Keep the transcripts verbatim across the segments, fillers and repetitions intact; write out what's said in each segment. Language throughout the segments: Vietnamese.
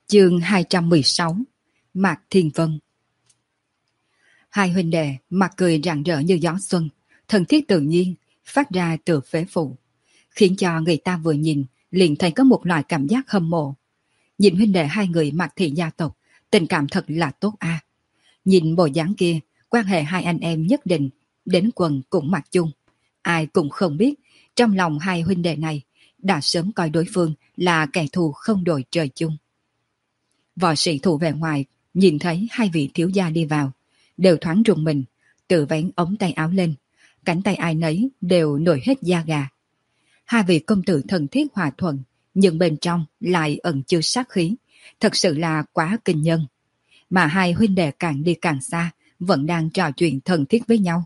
Chương hai trăm mười sáu. Mạc Thiên Vân. Hai huynh đệ mặt cười rạng rỡ như gió xuân, thân thiết tự nhiên, phát ra từ phế phủ, khiến cho người ta vừa nhìn liền thấy có một loại cảm giác hâm mộ. Nhìn huynh đệ hai người Mạc thị gia tộc, tình cảm thật là tốt a. Nhìn bộ dáng kia, quan hệ hai anh em nhất định đến quần cũng mặc chung. Ai cũng không biết, trong lòng hai huynh đệ này đã sớm coi đối phương là kẻ thù không đội trời chung. Võ sĩ thủ vệ ngoài nhìn thấy hai vị thiếu gia đi vào, đều thoáng rùng mình, tự vén ống tay áo lên, cánh tay ai nấy đều nổi hết da gà. Hai vị công tử thân thiết hòa thuận, nhưng bên trong lại ẩn chứa sát khí, thật sự là quá kinh nhân. Mà hai huynh đệ càng đi càng xa, vẫn đang trò chuyện thân thiết với nhau.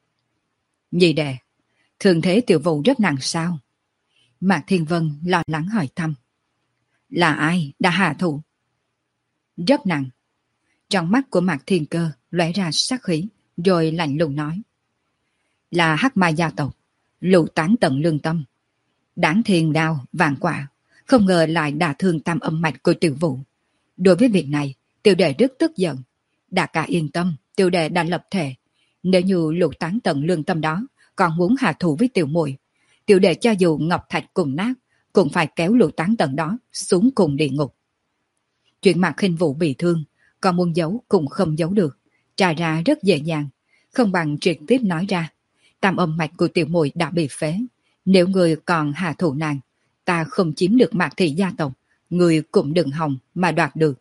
Nhị đệ, thường thế tiểu vụ rất nặng sao? Mạc Thiên Vân lo lắng hỏi thăm. Là ai đã hạ thủ? Rất nặng. Trong mắt của Mạc Thiên Cơ lóe ra sát khí, rồi lạnh lùng nói. Là Hắc Ma gia tộc, lũ tán tận lương tâm. Đáng thiên đao, vạn quả, không ngờ lại đả thương tam âm mạch của tiểu vụ. Đối với việc này, tiểu đệ rất tức giận. Đại ca yên tâm, tiểu đệ đã lập thể. Nếu như lũ tán tận lương tâm đó còn muốn hạ thủ với tiểu muội, tiểu đệ cho dù ngọc thạch cùng nát, cũng phải kéo lũ tán tận đó xuống cùng địa ngục. Chuyện Mạc Khinh Vũ bị thương, còn muốn giấu cũng không giấu được, trải ra rất dễ dàng, không bằng trực tiếp nói ra. Tam âm mạch của tiểu muội đã bị phế, nếu người còn hạ thủ nàng, ta không chiếm được Mạc thị gia tộc, người cũng đừng hòng mà đoạt được.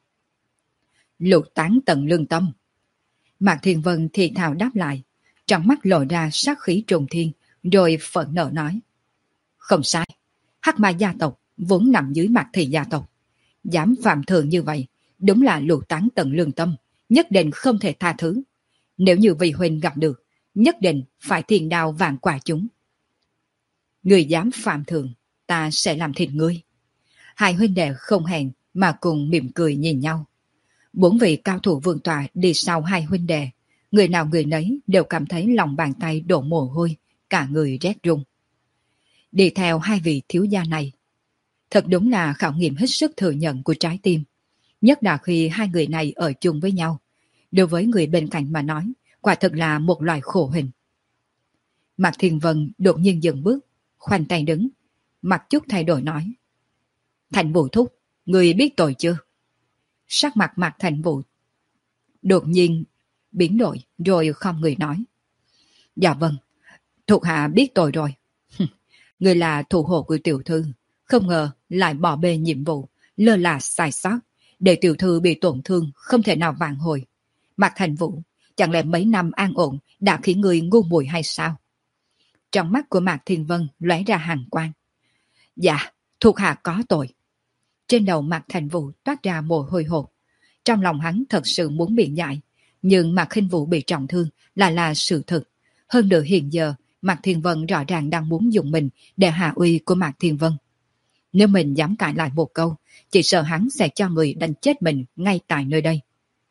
Lục tán tận lương tâm. Mạc Thiên Vân thì thào đáp lại, trong mắt lộ ra sát khí trùng thiên, rồi phẫn nộ nói. Không sai, Hắc Ma gia tộc vốn nằm dưới Mạc thị gia tộc. Dám phạm thường như vậy, đúng là lục tán tận lương tâm, nhất định không thể tha thứ. Nếu như vị huynh gặp được, nhất định phải thiên đao vạn quả chúng. Người dám phạm thường, ta sẽ làm thịt ngươi. Hai huynh đệ không hẹn mà cùng mỉm cười nhìn nhau. Bốn vị cao thủ vương tọa đi sau hai huynh đệ, người nào người nấy đều cảm thấy lòng bàn tay đổ mồ hôi, cả người rét run. Đi theo hai vị thiếu gia này, thật đúng là khảo nghiệm hết sức thừa nhận của trái tim. Nhất là khi hai người này ở chung với nhau, đối với người bên cạnh mà nói, quả thật là một loại khổ hình. Mạc Thiên Vân đột nhiên dừng bước, khoanh tay đứng, mặt chút thay đổi nói. Thành Vũ thúc, người biết tội chưa? Sắc mặt Mạc Thành Vũ đột nhiên biến đổi, rồi không người nói. Dạ vâng, thuộc hạ biết tội rồi. Người là thủ hộ của tiểu thư, không ngờ lại bỏ bê nhiệm vụ, lơ là sai sót, để tiểu thư bị tổn thương không thể nào vãn hồi. Mạc Thành Vũ, chẳng lẽ mấy năm an ổn đã khiến người ngu muội hay sao? Trong mắt của Mạc Thiên Vân lóe ra hàn quang. Dạ, thuộc hạ có tội. Trên đầu Mạc Thành Vũ toát ra mồ hôi hột. Trong lòng hắn thật sự muốn biện giải, nhưng Mạc Khinh Vũ bị trọng thương là là sự thật. Hơn nữa hiện giờ, Mạc Thiên Vân rõ ràng đang muốn dùng mình để hạ uy của Mạc Thiên Vân. Nếu mình dám cãi lại một câu, chỉ sợ hắn sẽ cho người đánh chết mình ngay tại nơi đây.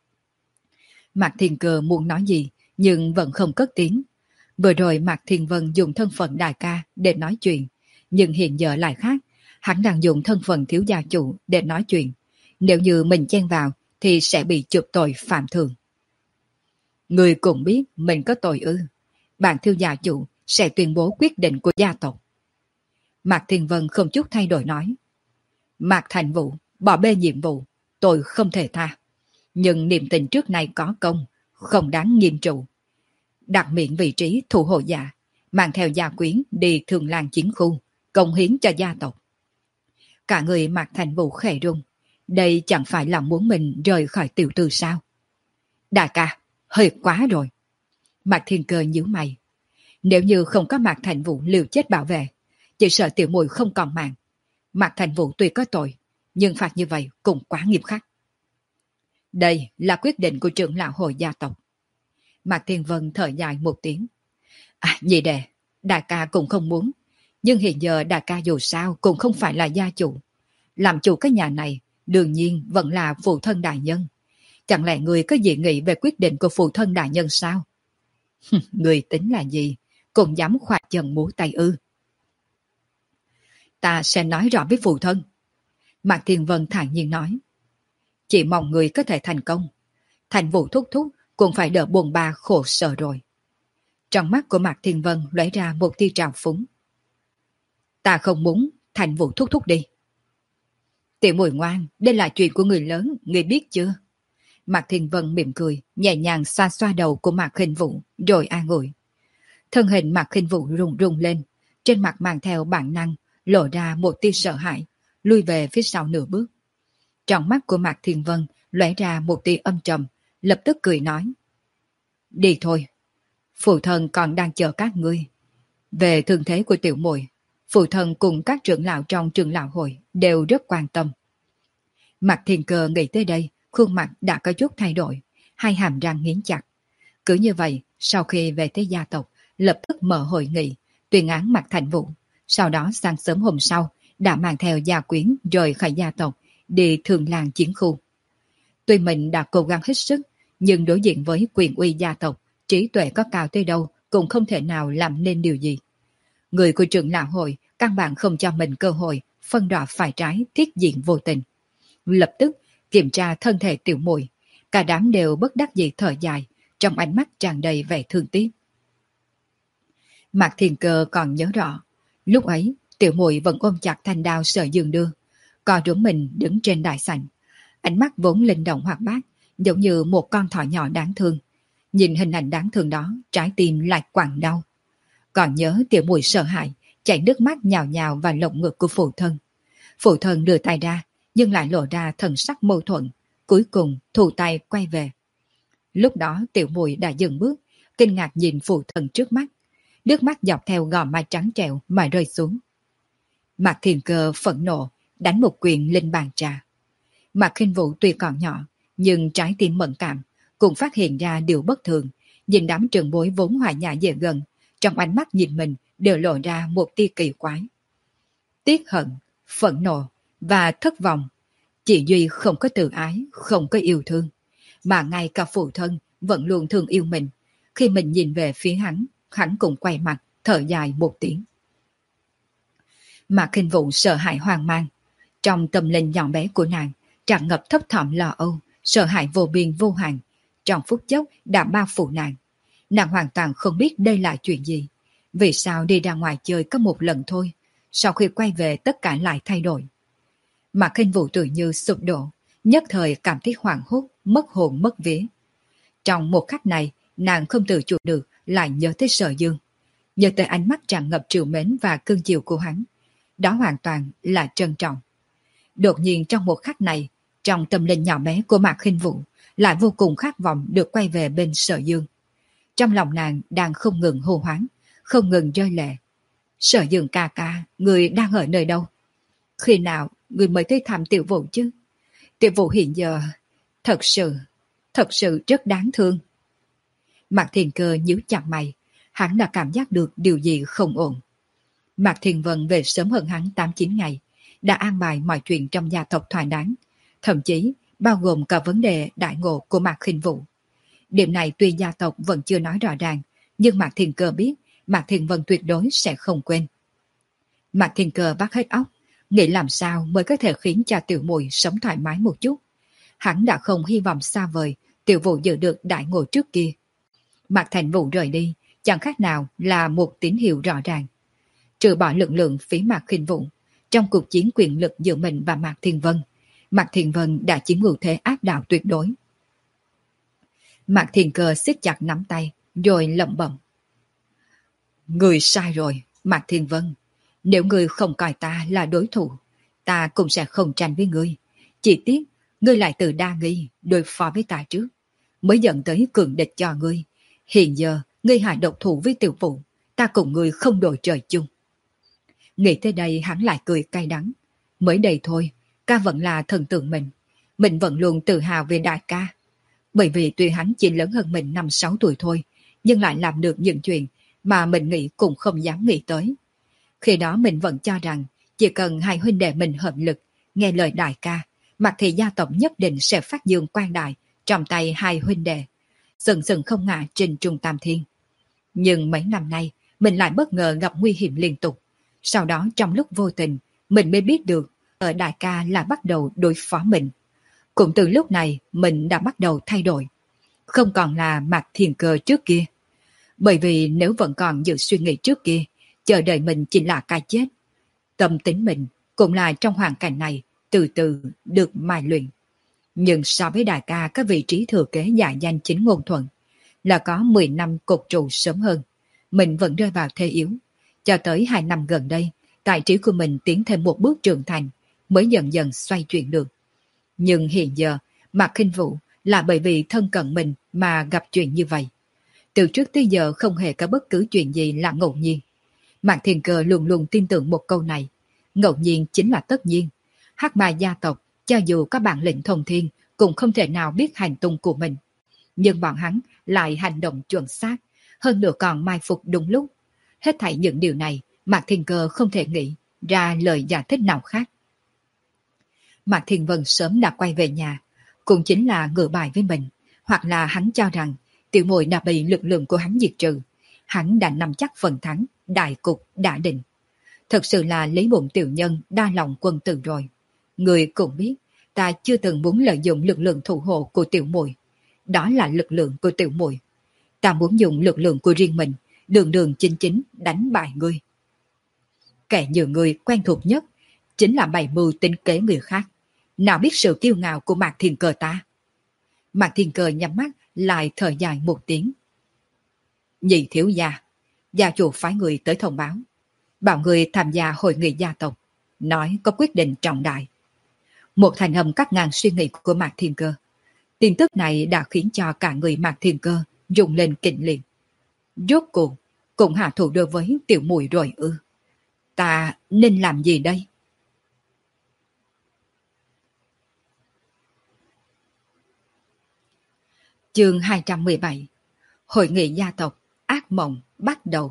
Mạc Thiên Cơ muốn nói gì, nhưng vẫn không cất tiếng. Vừa rồi Mạc Thiên Vân dùng thân phận đại ca để nói chuyện, nhưng hiện giờ lại khác. Hắn đang dùng thân phận thiếu gia chủ để nói chuyện. Nếu như mình chen vào, thì sẽ bị chụp tội phạm thường. Người cũng biết mình có tội ư. Bạn thiếu gia chủ sẽ tuyên bố quyết định của gia tộc. Mạc Thiên Vân không chút thay đổi nói. Mạc Thành Vũ bỏ bê nhiệm vụ, tôi không thể tha. Nhưng niềm tình trước nay có công, không đáng nghiêm trụ. Đặt miệng vị trí thủ hộ giả, mang theo gia quyến đi thường làng chiến khu, công hiến cho gia tộc. Cả người Mạc Thành Vũ khẽ run. Đây chẳng phải là muốn mình rời khỏi tiểu tư sao? Đại ca, hơi quá rồi. Mạc Thiên Cơ nhíu mày. Nếu như không có Mạc Thành Vũ liều chết bảo vệ, chỉ sợ tiểu muội không còn mạng. Mạc Thành Vũ tuy có tội, nhưng phạt như vậy cũng quá nghiêm khắc. Đây là quyết định của trưởng lão hội gia tộc. Mạc Thiên Vân thở dài một tiếng. À, nhị đệ, đại ca cũng không muốn. Nhưng hiện giờ đại ca dù sao cũng không phải là gia chủ. Làm chủ cái nhà này, đương nhiên vẫn là phụ thân đại nhân. Chẳng lẽ người có dị nghị về quyết định của phụ thân đại nhân sao? Người tính là gì? Cũng dám khoa chân múa tay ư? Ta sẽ nói rõ với phụ thân. Mạc Thiên Vân thản nhiên nói. Chỉ mong người có thể thành công. Thành Vũ thúc thúc cũng phải đỡ buồn ba khổ sở rồi. Trong mắt của Mạc Thiên Vân lóe ra một tia trào phúng. Ta không muốn Thành Vũ thúc thúc đi. Tiểu Mùi ngoan, đây là chuyện của người lớn, người biết chưa? Mạc Thiên Vân mỉm cười, nhẹ nhàng xoa xoa đầu của Mạc Khinh Vũ, rồi an ủi. Thân hình Mạc Khinh Vũ rung rung lên, trên mặt mang theo bản năng, lộ ra một tia sợ hãi, lui về phía sau nửa bước. Trong mắt của Mạc Thiên Vân lóe ra một tia âm trầm, lập tức cười nói. Đi thôi, phụ thân còn đang chờ các ngươi. Về thương thế của tiểu muội, phụ thân cùng các trưởng lão trong trưởng lão hội đều rất quan tâm. Mạc Thiên Cơ nghĩ tới đây, khuôn mặt đã có chút thay đổi, hai hàm răng nghiến chặt. Cứ như vậy, sau khi về tới gia tộc, lập tức mở hội nghị, tuyên án Mạc Thành Vũ. Sau đó sáng sớm hôm sau, đã mang theo gia quyến rời khỏi gia tộc, đi thường làng chiến khu. Tuy mình đã cố gắng hết sức, nhưng đối diện với quyền uy gia tộc, trí tuệ có cao tới đâu cũng không thể nào làm nên điều gì. Người của trưởng lão hội căn bản không cho mình cơ hội phân rõ phải trái, thiết diện vô tình. Lập tức kiểm tra thân thể tiểu muội, cả đám đều bất đắc dĩ thở dài, trong ánh mắt tràn đầy vẻ thương tiếc. Mạc Thiên Cơ còn nhớ rõ, lúc ấy tiểu muội vẫn ôm chặt thanh đao Sở Dương đưa, co rúm mình đứng trên đại sảnh, ánh mắt vốn linh động hoạt bát, giống như một con thỏ nhỏ đáng thương. Nhìn hình ảnh đáng thương đó, trái tim lại quặn đau. Còn nhớ tiểu muội sợ hãi, chảy nước mắt nhào nhào vào lồng ngực của phụ thân. Phụ thân đưa tay ra, nhưng lại lộ ra thần sắc mâu thuẫn, cuối cùng thu tay quay về. Lúc đó tiểu muội đã dừng bước, kinh ngạc nhìn phụ thân trước mắt, nước mắt dọc theo gò má trắng trẻo mà rơi xuống. Mạc Thiên Cơ phẫn nộ, đánh một quyền lên bàn trà. Mạc Khinh Vũ tuy còn nhỏ, nhưng trái tim mẫn cảm, cũng phát hiện ra điều bất thường, nhìn đám trường bối vốn hòa nhã dễ gần, trong ánh mắt nhìn mình đều lộ ra một tia kỳ quái. Tiếc hận, phẫn nộ và thất vọng. Chỉ duy không có tự ái, không có yêu thương, mà ngay cả phụ thân vẫn luôn thương yêu mình. Khi mình nhìn về phía hắn, hắn cũng quay mặt, thở dài một tiếng. Mạc Khinh Vũ sợ hãi hoang mang. Trong tâm linh nhỏ bé của nàng, tràn ngập thấp thỏm lo âu, sợ hãi vô biên vô hạn, trong phút chốc đã bao phủ nàng. Nàng hoàn toàn không biết đây là chuyện gì. Vì sao đi ra ngoài chơi có một lần thôi, sau khi quay về tất cả lại thay đổi. Mạc Khinh Vũ tự như sụp đổ, nhất thời cảm thấy hoảng hốt, mất hồn mất vía. Trong một khắc này, nàng không tự chủ được lại nhớ tới Sở Dương, nhớ tới ánh mắt tràn ngập trìu mến và cưng chiều của hắn. Đó hoàn toàn là trân trọng. Đột nhiên trong một khắc này, trong tâm linh nhỏ bé của Mạc Khinh Vũ lại vô cùng khát vọng được quay về bên Sở Dương. Trong lòng nàng đang không ngừng hô hoáng, không ngừng rơi lệ. Sở Dương ca ca, người đang ở nơi đâu? Khi nào người mới tới thăm Tiểu Vũ chứ? Tiểu Vũ hiện giờ thật sự, thật sự rất đáng thương. Mạc Thiên Cơ nhíu chặt mày, hắn đã cảm giác được điều gì không ổn. Mạc Thiên Vân về sớm hơn hắn tám chín ngày, đã an bài mọi chuyện trong gia tộc thỏa đáng, thậm chí bao gồm cả vấn đề đại ngộ của Mạc Khinh Vũ. Điểm này tuy gia tộc vẫn chưa nói rõ ràng, nhưng Mạc Thiên Cơ biết Mạc Thiên Vân tuyệt đối sẽ không quên. Mạc Thiên Cơ bắt hết óc, nghĩ làm sao mới có thể khiến cho tiểu muội sống thoải mái một chút. Hắn đã không hy vọng xa vời tiểu Vũ giữ được đại ngộ trước kia. Mạc Thành Vũ rời đi chẳng khác nào là một tín hiệu rõ ràng. Trừ bỏ lực lượng phía Mạc Khinh Vũ, trong cuộc chiến quyền lực giữa mình và Mạc Thiên Vân, Mạc Thiên Vân đã chiếm ưu thế áp đảo tuyệt đối. Mạc Thiên Cơ siết chặt nắm tay, rồi lẩm bẩm. Người sai rồi, Mạc Thiên Vân. Nếu ngươi không coi ta là đối thủ, ta cũng sẽ không tranh với ngươi. Chỉ tiếc, ngươi lại tự đa nghi, đối phó với ta trước, mới dẫn tới cường địch cho ngươi. Hiện giờ, ngươi hại độc thủ với Tiểu Vũ, ta cùng ngươi không đội trời chung. Nghĩ tới đây hắn lại cười cay đắng. Mới đây thôi, ca vẫn là thần tượng mình. Mình vẫn luôn tự hào về đại ca. Bởi vì tuy hắn chỉ lớn hơn mình năm sáu tuổi thôi, nhưng lại làm được những chuyện mà mình nghĩ cũng không dám nghĩ tới. Khi đó mình vẫn cho rằng chỉ cần hai huynh đệ mình hợp lực, nghe lời đại ca, mặt thì gia tộc nhất định sẽ phát dương quang đại trong tay hai huynh đệ, sừng sừng không ngã trên trung tam thiên. Nhưng mấy năm nay, mình lại bất ngờ gặp nguy hiểm liên tục. Sau đó trong lúc vô tình, mình mới biết được ở đại ca là bắt đầu đối phó mình. Cũng từ lúc này mình đã bắt đầu thay đổi, không còn là Mạc Thiên Cơ trước kia. Bởi vì nếu vẫn còn giữ suy nghĩ trước kia, chờ đợi mình chỉ là cái chết. Tâm tính mình cũng là trong hoàn cảnh này từ từ được mài luyện. Nhưng so với đại ca các vị trí thừa kế giả danh chính ngôn thuận, là có mười năm cột trụ sớm hơn, mình vẫn rơi vào thế yếu. Cho tới hai năm gần đây, tài trí của mình tiến thêm một bước trưởng thành, mới dần dần xoay chuyển được. Nhưng hiện giờ, Mạc Khinh Vũ là bởi vì thân cận mình mà gặp chuyện như vậy. Từ trước tới giờ không hề có bất cứ chuyện gì là ngẫu nhiên. Mạc Thiên Cơ luôn luôn tin tưởng một câu này. Ngẫu nhiên chính là tất nhiên. Hắc Ma gia tộc, cho dù có bản lĩnh thông thiên, cũng không thể nào biết hành tung của mình. Nhưng bọn hắn lại hành động chuẩn xác, hơn nữa còn mai phục đúng lúc. Hết thảy những điều này, Mạc Thiên Cơ không thể nghĩ ra lời giải thích nào khác. Mạc Thiên Vân sớm đã quay về nhà, cũng chính là ngửa bài với mình, hoặc là hắn cho rằng tiểu muội đã bị lực lượng của hắn diệt trừ, hắn đã nắm chắc phần thắng, đại cục đã định. Thật sự là lấy bụng tiểu nhân đa lòng quân tử rồi. Người cũng biết, ta chưa từng muốn lợi dụng lực lượng thủ hộ của tiểu muội, đó là lực lượng của tiểu muội. Ta muốn dùng lực lượng của riêng mình, đường đường chính chính đánh bại ngươi. Kẻ như người quen thuộc nhất chính là bày mưu tính kế người khác, nào biết sự kiêu ngạo của Mạc Thiên Cơ ta. Mạc Thiên Cơ nhắm mắt lại thở dài một tiếng. Nhị thiếu gia, gia chủ phái người tới thông báo, bảo người tham gia hội nghị gia tộc, nói có quyết định trọng đại. Một thành âm cắt ngang suy nghĩ của Mạc Thiên Cơ. Tin tức này đã khiến cho cả người Mạc Thiên Cơ rung lên kinh liền. Rốt cuộc cũng hạ thủ đối với tiểu muội rồi ư? Ta nên làm gì đây? Chương hai trăm mười bảy. Hội nghị gia tộc, ác mộng bắt đầu.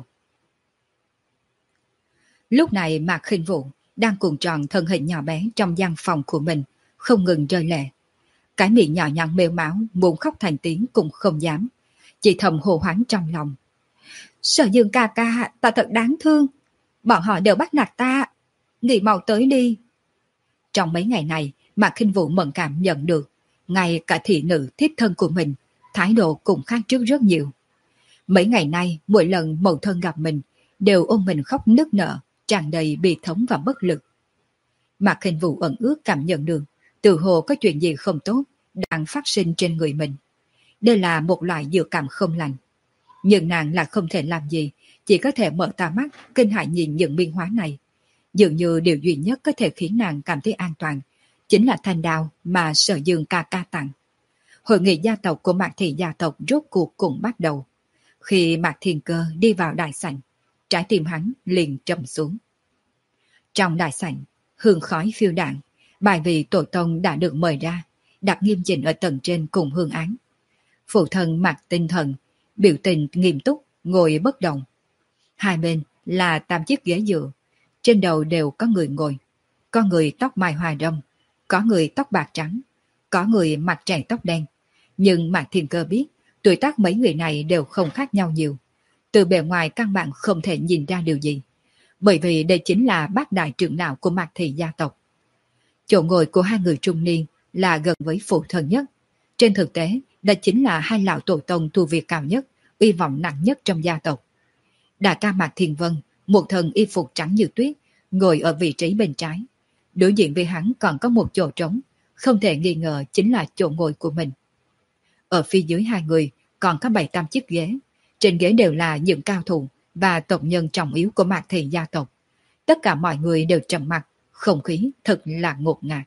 Lúc này Mạc Khinh Vũ đang cuộn tròn thân hình nhỏ bé trong gian phòng của mình, không ngừng rơi lệ. Cái miệng nhỏ nhắn mếu máu muốn khóc thành tiếng cũng không dám, chỉ thầm hồ hoáng trong lòng. Sở Dương ca ca, ta thật đáng thương, bọn họ đều bắt nạt ta, nghỉ mau tới đi. Trong mấy ngày này, Mạc Khinh Vũ mẫn cảm nhận được, ngay cả thị nữ thiếp thân của mình, thái độ cũng khác trước rất nhiều. Mấy ngày nay, mỗi lần mẫu thân gặp mình, đều ôm mình khóc nức nở, tràn đầy bi thống và bất lực. Mạc Khinh Vũ ẩn ước cảm nhận được, tự hồ có chuyện gì không tốt đang phát sinh trên người mình. Đây là một loại dự cảm không lành. Nhưng nàng là không thể làm gì, chỉ có thể mở to mắt, kinh hãi nhìn những biến hóa này. Dường như điều duy nhất có thể khiến nàng cảm thấy an toàn, chính là thanh đao mà Sở Dương ca ca tặng. Hội nghị gia tộc của Mạc Thị gia tộc rốt cuộc cũng bắt đầu. Khi Mạc Thiên Cơ đi vào đại sảnh, trái tim hắn liền trầm xuống. Trong đại sảnh, hương khói phiêu đạn, bài vị tổ tông đã được mời ra, đặt nghiêm chỉnh ở tầng trên cùng hương án. Phụ thân Mạc Tinh Thần, biểu tình nghiêm túc, ngồi bất động. Hai bên là tám chiếc ghế dựa, trên đầu đều có người ngồi. Có người tóc mai hoa râm, có người tóc bạc trắng, có người mặt trẻ tóc đen. Nhưng Mạc Thiên Cơ biết, tuổi tác mấy người này đều không khác nhau nhiều. Từ bề ngoài căn bản không thể nhìn ra điều gì. Bởi vì đây chính là bác đại trưởng lão của Mạc Thị gia tộc. Chỗ ngồi của hai người trung niên là gần với phụ thân nhất. Trên thực tế, đó chính là hai lão tổ tông tu vi cao nhất, uy vọng nặng nhất trong gia tộc. Đại ca Mạc Thiên Vân, một thân y phục trắng như tuyết, ngồi ở vị trí bên trái. Đối diện với hắn còn có một chỗ trống, không thể nghi ngờ chính là chỗ ngồi của mình. Ở phía dưới hai người còn có bảy tám chiếc ghế. Trên ghế đều là những cao thủ và tộc nhân trọng yếu của Mạc Thị gia tộc. Tất cả mọi người đều trầm mặc, không khí thật là ngột ngạt.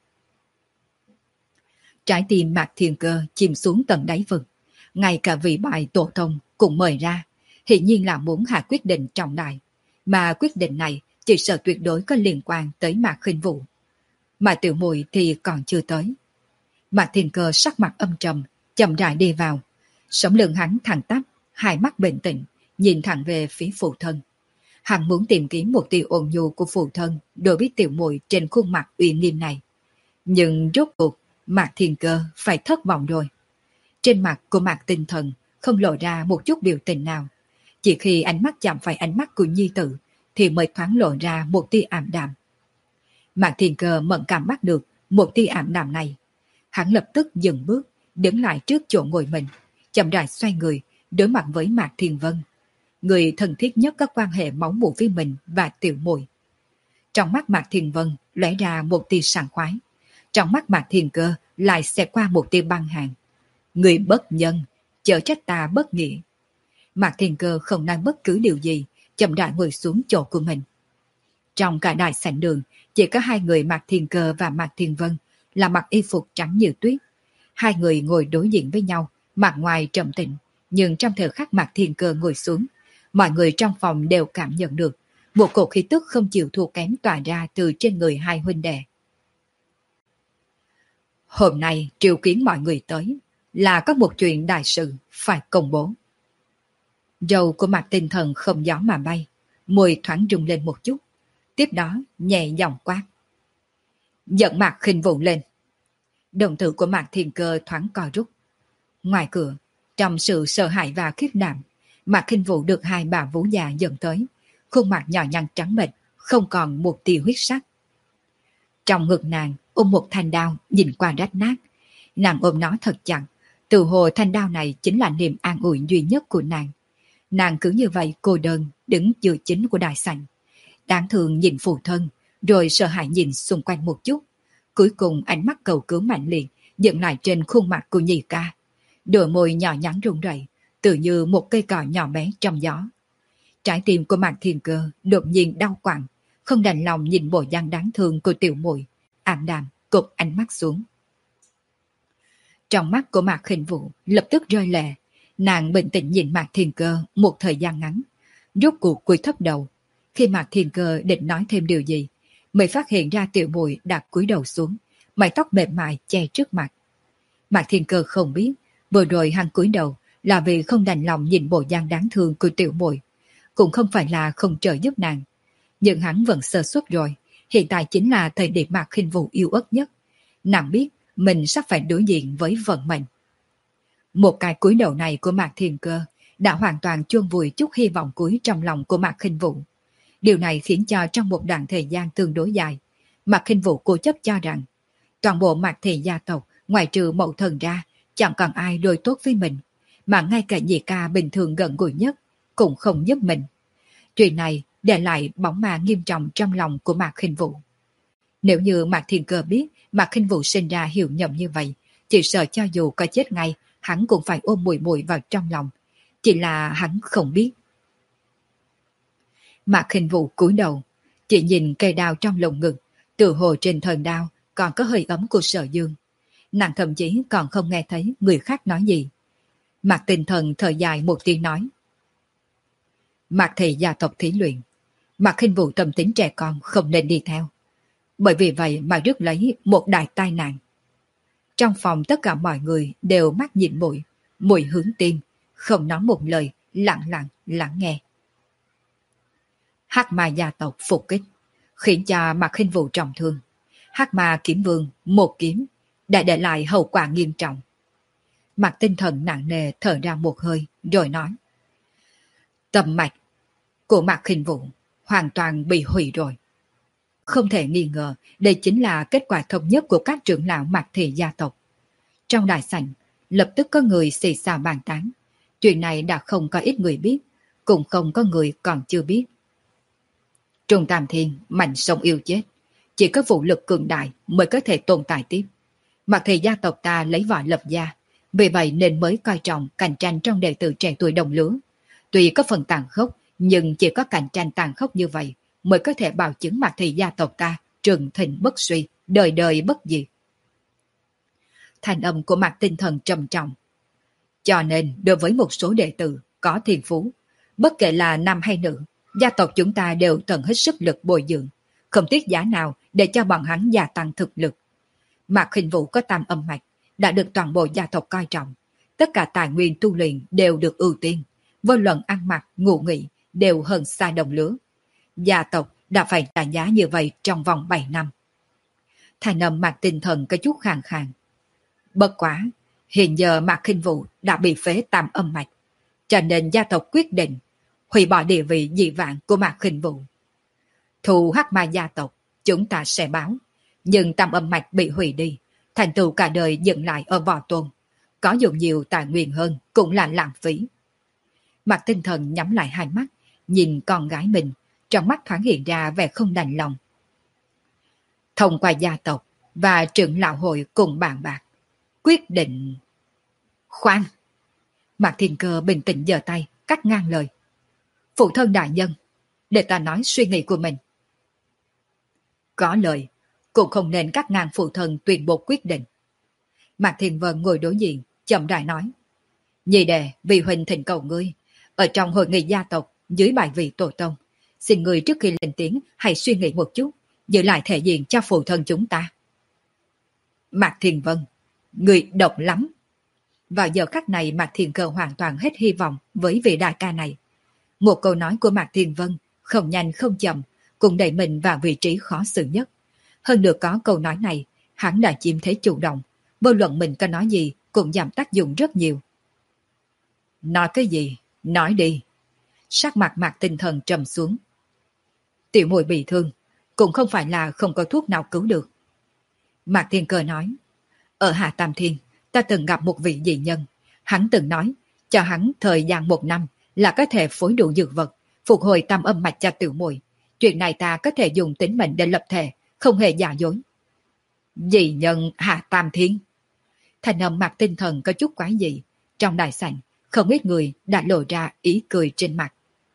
Trái tim Mạc Thiên Cơ chìm xuống tận đáy vực. Ngay cả vị bài tổ tông cũng mời ra, hiển nhiên là muốn hạ quyết định trọng đại. Mà quyết định này chỉ sợ tuyệt đối có liên quan tới Mạc Khinh Vũ. Mà tiểu muội thì còn chưa tới. Mạc Thiên Cơ sắc mặt âm trầm, chậm rãi đi vào. Sống lưng hắn thẳng tắp, hai mắt bình tĩnh, nhìn thẳng về phía phụ thân. Hắn muốn tìm kiếm một tia ôn nhu của phụ thân đối với tiểu muội trên khuôn mặt uy nghiêm này. Nhưng rốt cuộc, Mạc Thiên Cơ phải thất vọng rồi. Trên mặt của Mạc Tinh Thần không lộ ra một chút biểu tình nào. Chỉ khi ánh mắt chạm phải ánh mắt của nhi tử thì mới thoáng lộ ra một tia ảm đạm. Mạc Thiên Cơ mẫn cảm bắt được một tia ảm đạm này. Hắn lập tức dừng bước, đứng lại trước chỗ ngồi mình, chậm rãi xoay người, đối mặt với Mạc Thiên Vân, người thân thiết nhất có quan hệ máu mủ với mình và Tiểu Muội. Trong mắt Mạc Thiên Vân lóe ra một tia sảng khoái, trong mắt Mạc Thiên Cơ lại xẹt qua một tia băng hàn. Người bất nhân, chớ trách ta bất nghĩa. Mạc Thiên Cơ không nói bất cứ điều gì, chậm rãi ngồi xuống chỗ của mình. Trong cả đại sảnh đường, chỉ có hai người Mạc Thiên Cơ và Mạc Thiên Vân là mặc y phục trắng như tuyết. Hai người ngồi đối diện với nhau, mặt ngoài trầm tĩnh, nhưng trong thời khắc Mạc Thiên Cơ ngồi xuống, mọi người trong phòng đều cảm nhận được một cổ khí tức không chịu thua kém tỏa ra từ trên người hai huynh đệ. Hôm nay triệu kiến mọi người tới là có một chuyện đại sự phải công bố. Râu của Mạc Tinh Thần không gió mà bay, môi thoáng rung lên một chút, tiếp đó nhẹ giọng quát: "Dẫn Mạc Khinh Vũ lên." Đồng tử của Mạc Thiên Cơ thoáng co rút. Ngoài cửa, trong sự sợ hãi và khiếp đảm, Mạc Khinh Vũ được hai bà vũ già dẫn tới, khuôn mặt nhỏ nhắn trắng bệch, không còn một tia huyết sắc. Trong ngực nàng ôm một thanh đao nhìn qua rách nát, nàng ôm nó thật chặt, tự hồ thanh đao này chính là niềm an ủi duy nhất của nàng. Nàng cứ như vậy cô đơn đứng giữa chính của đại sảnh, đáng thương nhìn phụ thân, rồi sợ hãi nhìn xung quanh một chút, cuối cùng ánh mắt cầu cứu mạnh liệt dừng lại trên khuôn mặt của nhị ca, đôi môi nhỏ nhắn run rẩy, tự như một cây cỏ nhỏ bé trong gió. Trái tim của Mạc Thiên Cơ đột nhiên đau quặn, không đành lòng nhìn bộ dáng đáng thương của tiểu muội, ảm đạm cụp ánh mắt xuống. Trong mắt của Mạc Khinh Vũ lập tức rơi lệ, nàng bình tĩnh nhìn Mạc Thiên Cơ một thời gian ngắn, rốt cuộc cúi thấp đầu. Khi Mạc Thiên Cơ định nói thêm điều gì, mới phát hiện ra tiểu muội đã cúi đầu xuống, mái tóc mềm mại che trước mặt. Mạc Thiên Cơ không biết, vừa rồi hắn cúi đầu là vì không đành lòng nhìn bộ dáng đáng thương của tiểu muội, cũng không phải là không trợ giúp nàng. Nhưng hắn vẫn sơ suất rồi, hiện tại chính là thời điểm Mạc Khinh Vũ yêu ớt nhất. Nàng biết mình sắp phải đối diện với vận mệnh. Một cái cúi đầu này của Mạc Thiên Cơ đã hoàn toàn chôn vùi chút hy vọng cuối trong lòng của Mạc Khinh Vũ. Điều này khiến cho trong một đoạn thời gian tương đối dài, Mạc Khinh Vũ cố chấp cho rằng toàn bộ Mạc thị gia tộc ngoài trừ mẫu thần ra chẳng còn ai đối tốt với mình, mà ngay cả nhị ca bình thường gần gũi nhất cũng không giúp mình. Chuyện này để lại bóng ma nghiêm trọng trong lòng của Mạc Khinh Vũ. Nếu như Mạc Thiên Cơ biết Mạc Khinh Vũ sinh ra hiểu nhầm như vậy, chỉ sợ cho dù có chết ngay, hắn cũng phải ôm muội muội vào trong lòng. Chỉ là hắn không biết. Mạc Khinh Vũ cúi đầu, chỉ nhìn cây đao trong lồng ngực, tự hồ trên thân đao còn có hơi ấm của Sở Dương. Nàng thậm chí còn không nghe thấy người khác nói gì. Mạc Tinh Thần thở dài một tiếng nói: Mạc thị gia tộc thí luyện, Mạc Khinh Vũ tâm tính trẻ con không nên đi theo. Bởi vì vậy mà rước lấy một đại tai nạn. Trong phòng tất cả mọi người đều mắt nhìn mũi, mũi hướng tim, không nói một lời, lặng lặng lắng nghe. Hắc Ma gia tộc phục kích, khiến cho Mạc Khinh Vũ trọng thương. Hắc Ma kiếm vương một kiếm đã để lại hậu quả nghiêm trọng. Mạc Tinh Thần nặng nề thở ra một hơi rồi nói: Tâm mạch của Mạc Khinh Vũ hoàn toàn bị hủy rồi. Không thể nghi ngờ đây chính là kết quả thống nhất của các trưởng lão Mạc thị gia tộc. Trong đại sảnh lập tức có người xì xào bàn tán. Chuyện này đã không có ít người biết, cũng không có người còn chưa biết. Trùng Tam Thiên mạnh sống yêu chết, chỉ có vũ lực cường đại mới có thể tồn tại tiếp. Mạc thị gia tộc ta lấy võ lập gia, vì vậy nên mới coi trọng cạnh tranh trong đệ tử trẻ tuổi đồng lứa. Tuy có phần tàn khốc, nhưng chỉ có cạnh tranh tàn khốc như vậy mới có thể bảo chứng Mạc thị gia tộc ta trường thịnh bất suy, đời đời bất diệt. Thành âm của Mạc Tinh Thần trầm trọng. Cho nên đối với một số đệ tử có thiên phú, bất kể là nam hay nữ, gia tộc chúng ta đều tận hết sức lực bồi dưỡng, không tiếc giá nào để cho bọn hắn gia tăng thực lực. Mạc Khinh Vũ có tam âm mạch, đã được toàn bộ gia tộc coi trọng. Tất cả tài nguyên tu luyện đều được ưu tiên, vô luận ăn mặc, ngủ nghỉ đều hơn xa đồng lứa. Gia tộc đã phải trả giá như vậy trong vòng bảy năm. Thành âm Mạc Tinh Thần có chút khàn khàn. Bất quá, hiện giờ Mạc Khinh Vũ đã bị phế tam âm mạch, cho nên gia tộc quyết định hủy bỏ địa vị dị vãng của Mạc Khinh Vũ. Thù Hắc Ma gia tộc chúng ta sẽ báo, nhưng tam âm mạch bị hủy đi, thành tựu cả đời dừng lại ở võ tôn, có dùng nhiều tài nguyên hơn cũng là lãng phí. Mạc Tinh Thần nhắm lại hai mắt, nhìn con gái mình, trong mắt thoáng hiện ra vẻ không đành lòng. Thông qua gia tộc và trưởng lão hội cùng bàn bạc, quyết định... Khoan! Mạc Thiên Cơ bình tĩnh giơ tay, cắt ngang lời. Phụ thân đại nhân, để ta nói suy nghĩ của mình. Có lời, cũng không nên cắt ngang phụ thân tuyên bố quyết định. Mạc Thiên Vân ngồi đối diện, chậm rãi nói. Nhị đệ, vì huynh thỉnh cầu ngươi, ở trong hội nghị gia tộc, dưới bài vị tổ tông, xin ngươi trước khi lên tiếng hãy suy nghĩ một chút, giữ lại thể diện cho phụ thân chúng ta. Mạc Thiên Vân, ngươi độc lắm. Vào giờ khắc này Mạc Thiên Cơ hoàn toàn hết hy vọng với vị đại ca này. Một câu nói của Mạc Thiên Vân, không nhanh không chậm, cũng đẩy mình vào vị trí khó xử nhất. Hơn được có câu nói này, hắn đã chiếm thế chủ động, vô luận mình có nói gì cũng giảm tác dụng rất nhiều. Nói cái gì? Nói đi. Sắc mặt Mạc Tinh Thần trầm xuống. Tiểu muội bị thương, cũng không phải là không có thuốc nào cứu được. Mạc Thiên Cơ nói, ở Hạ Tam Thiên, ta từng gặp một vị dị nhân. Hắn từng nói, cho hắn thời gian một năm là có thể phối đủ dược vật, phục hồi tam âm mạch cho tiểu muội. Chuyện này ta có thể dùng tính mệnh để lập thể, không hề giả dối. Dị nhân Hạ Tam Thiên. Thành âm Mạc Tinh Thần có chút quái dị. Trong đại sảnh, không ít người đã lộ ra ý cười trên mặt.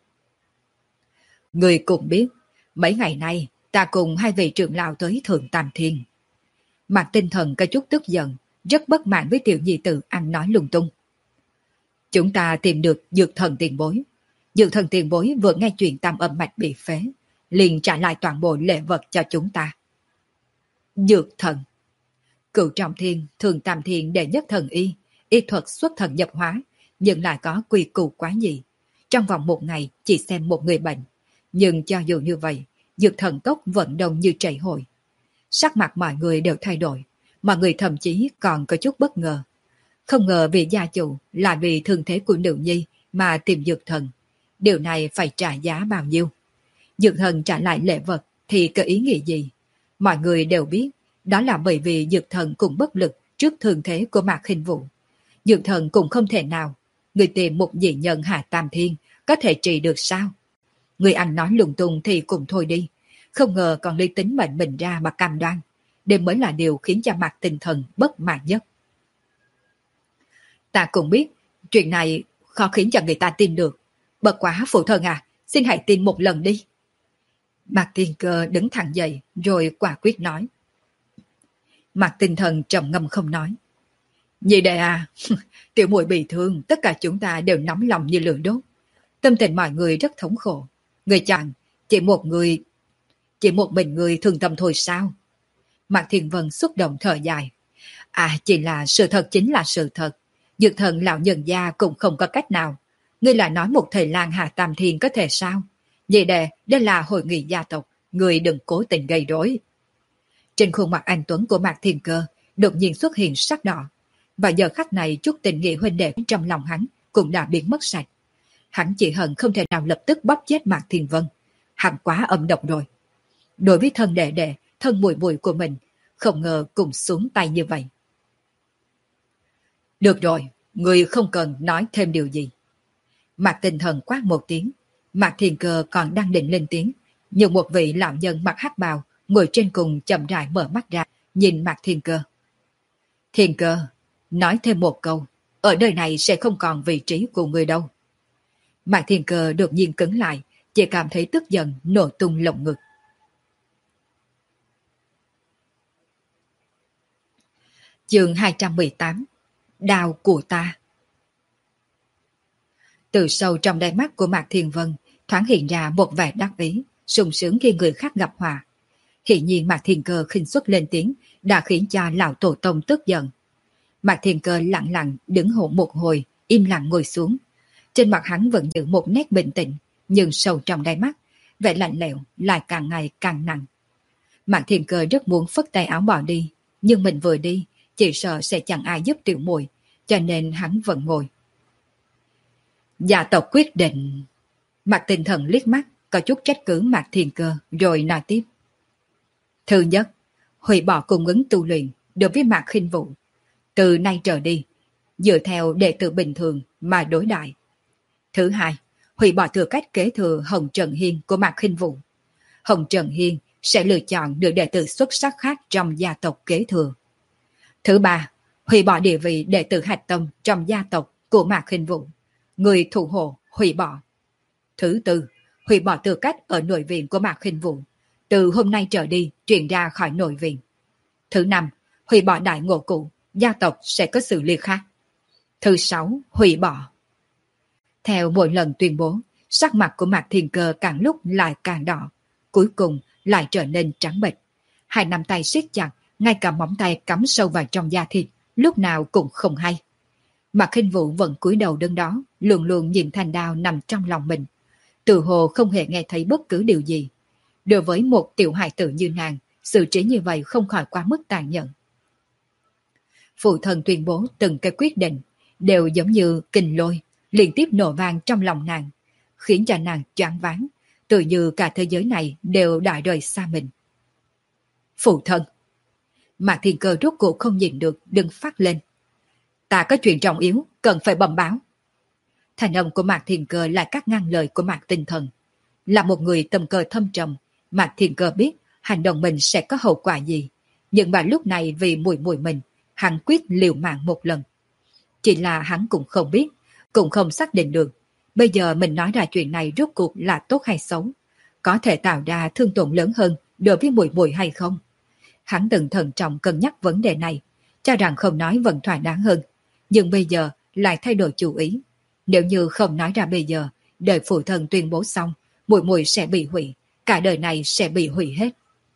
Người cũng biết, mấy ngày nay ta cùng hai vị trưởng lão tới Thượng Tam Thiên. Mạc Tinh Thần có chút tức giận, rất bất mãn với tiểu nhi tử ăn nói lung tung. Chúng ta tìm được dược thần tiền bối. Dược thần tiền bối vừa nghe chuyện tam âm mạch bị phế, liền trả lại toàn bộ lễ vật cho chúng ta. Dược thần. Cửu Trọng Thiên, Thường Tam Thiên đệ nhất thần y, y thuật xuất thần nhập hóa, nhưng lại có quy củ quá gì. Trong vòng một ngày chỉ xem một người bệnh. Nhưng cho dù như vậy, dược thần cốc vẫn đông như chảy hội. Sắc mặt mọi người đều thay đổi, mọi người thậm chí còn có chút bất ngờ. Không ngờ vì gia chủ là vì thương thế của nữ nhi mà tìm dược thần. Điều này phải trả giá bao nhiêu? Dược thần trả lại lễ vật thì có ý nghĩa gì? Mọi người đều biết, đó là bởi vì dược thần cũng bất lực trước thương thế của Mạc Khinh Vũ. Dược thần cũng không thể nào. Người tìm một dị nhân Hạ Tam Thiên có thể trị được sao? Người ăn nói lung tung thì cũng thôi đi. Không ngờ còn lấy tính mệnh mình ra mà cam đoan. Đây mới là điều khiến cho Mạc Tinh Thần bất mãn nhất. Ta cũng biết, chuyện này khó khiến cho người ta tin được. Bất quá phụ thân à, xin hãy tin một lần đi. Mạc Thiên Cơ đứng thẳng dậy rồi quả quyết nói. Mạc Tinh Thần trầm ngâm không nói. Nhị đệ à, tiểu muội bị thương, tất cả chúng ta đều nóng lòng như lửa đốt. Tâm tình mọi người rất thống khổ. Người chàng, chỉ một người, chỉ một mình người thương tâm thôi sao? Mạc Thiên Vân xúc động thở dài. À, chỉ là sự thật chính là sự thật. Dược thần lão nhân gia cũng không có cách nào. Ngươi lại nói một thầy lang Hạ Tam Thiên có thể sao? Nhị đệ, đây là hội nghị gia tộc, ngươi đừng cố tình gây rối. Trên khuôn mặt anh tuấn của Mạc Thiên Cơ đột nhiên xuất hiện sắc đỏ. Và giờ khắc này chút tình nghĩa huynh đệ trong lòng hắn cũng đã biến mất sạch. Hắn chỉ hận không thể nào lập tức bóp chết Mạc Thiên Vân. Hắn quá âm độc rồi. Đối với thân đệ đệ, thân mùi mùi của mình, không ngờ cùng xuống tay như vậy. Được rồi, người không cần nói thêm điều gì. Mạc Tinh Thần quát một tiếng. Mạc Thiên Cơ còn đang định lên tiếng, nhưng một vị lão nhân mặc hắc bào ngồi trên cùng chậm rãi mở mắt ra, nhìn Mạc Thiên Cơ. Thiên Cơ, nói thêm một câu, ở đời này sẽ không còn vị trí của người đâu. Mạc Thiên Cơ đột nhiên cứng lại, chỉ cảm thấy tức giận nổ tung lồng ngực. Chương hai trăm mười tám. Đao của ta. Từ sâu trong đáy mắt của Mạc Thiên Vân thoáng hiện ra một vẻ đắc ý, sung sướng khi người khác gặp hòa. Hiển nhiên Mạc Thiên Cơ khinh suất lên tiếng đã khiến cho lão tổ tông tức giận. Mạc Thiên Cơ lặng lặng đứng hộ một hồi, im lặng ngồi xuống. Trên mặt hắn vẫn giữ một nét bình tĩnh, nhưng sâu trong đáy mắt, vẻ lạnh lẽo lại càng ngày càng nặng. Mạc Thiên Cơ rất muốn phất tay áo bỏ đi, nhưng mình vừa đi, chỉ sợ sẽ chẳng ai giúp tiểu muội, cho nên hắn vẫn ngồi. Gia tộc quyết định. Mạc Tinh Thần liếc mắt, có chút trách cứ Mạc Thiên Cơ, rồi nói tiếp. Thứ nhất, hủy bỏ cung ứng tu luyện, đối với Mạc Khinh Vũ. Từ nay trở đi, dựa theo đệ tử bình thường mà đối đại. Thứ hai, hủy bỏ tư cách kế thừa Hồng Trần Hiên của Mạc Khinh Vũ. Hồng Trần Hiên sẽ lựa chọn được đệ tử xuất sắc khác trong gia tộc kế thừa. Thứ ba, hủy bỏ địa vị đệ tử hạch tâm trong gia tộc của Mạc Khinh Vũ. Người thủ hộ hủy bỏ. Thứ tư, hủy bỏ tư cách ở nội viện của Mạc Khinh Vũ. Từ hôm nay trở đi truyền ra khỏi nội viện. Thứ năm, hủy bỏ đại ngộ cũ, gia tộc sẽ có xử lý khác. Thứ sáu, hủy bỏ. Theo mỗi lần tuyên bố, sắc mặt của Mạc Thiên Cơ càng lúc lại càng đỏ, cuối cùng lại trở nên trắng bệch. Hai nắm tay siết chặt, ngay cả móng tay cắm sâu vào trong da thịt, lúc nào cũng không hay. Mạc Khinh Vũ vẫn cúi đầu đứng đó, luôn luôn nhìn thanh đao nằm trong lòng mình. Tự hồ không hề nghe thấy bất cứ điều gì. Đối với một tiểu hài tử như nàng, xử trí như vậy không khỏi quá mức tàn nhẫn. Phụ thân tuyên bố từng cái quyết định, đều giống như kình lôi, liên tiếp nổ vang trong lòng nàng, khiến cho nàng choáng váng, tự như cả thế giới này đều đã rời xa mình. Phụ thân! Mạc Thiên Cơ rốt cuộc không nhìn được, đừng phát lên. Ta có chuyện trọng yếu, cần phải bẩm báo. Thành âm của Mạc Thiên Cơ lại cắt ngang lời của Mạc Tinh Thần. Là một người tâm cơ thâm trầm, Mạc Thiên Cơ biết hành động mình sẽ có hậu quả gì, nhưng mà lúc này vì mùi mùi mình, hắn quyết liều mạng một lần. Chỉ là hắn cũng không biết, cũng không xác định được, bây giờ mình nói ra chuyện này rốt cuộc là tốt hay xấu, có thể tạo ra thương tổn lớn hơn đối với mùi mùi hay không. Hắn từng thận trọng cân nhắc vấn đề này, cho rằng không nói vẫn thỏa đáng hơn, nhưng bây giờ lại thay đổi chủ ý. Nếu như không nói ra bây giờ, đợi phụ thân tuyên bố xong, mùi mùi sẽ bị hủy, cả đời này sẽ bị hủy hết.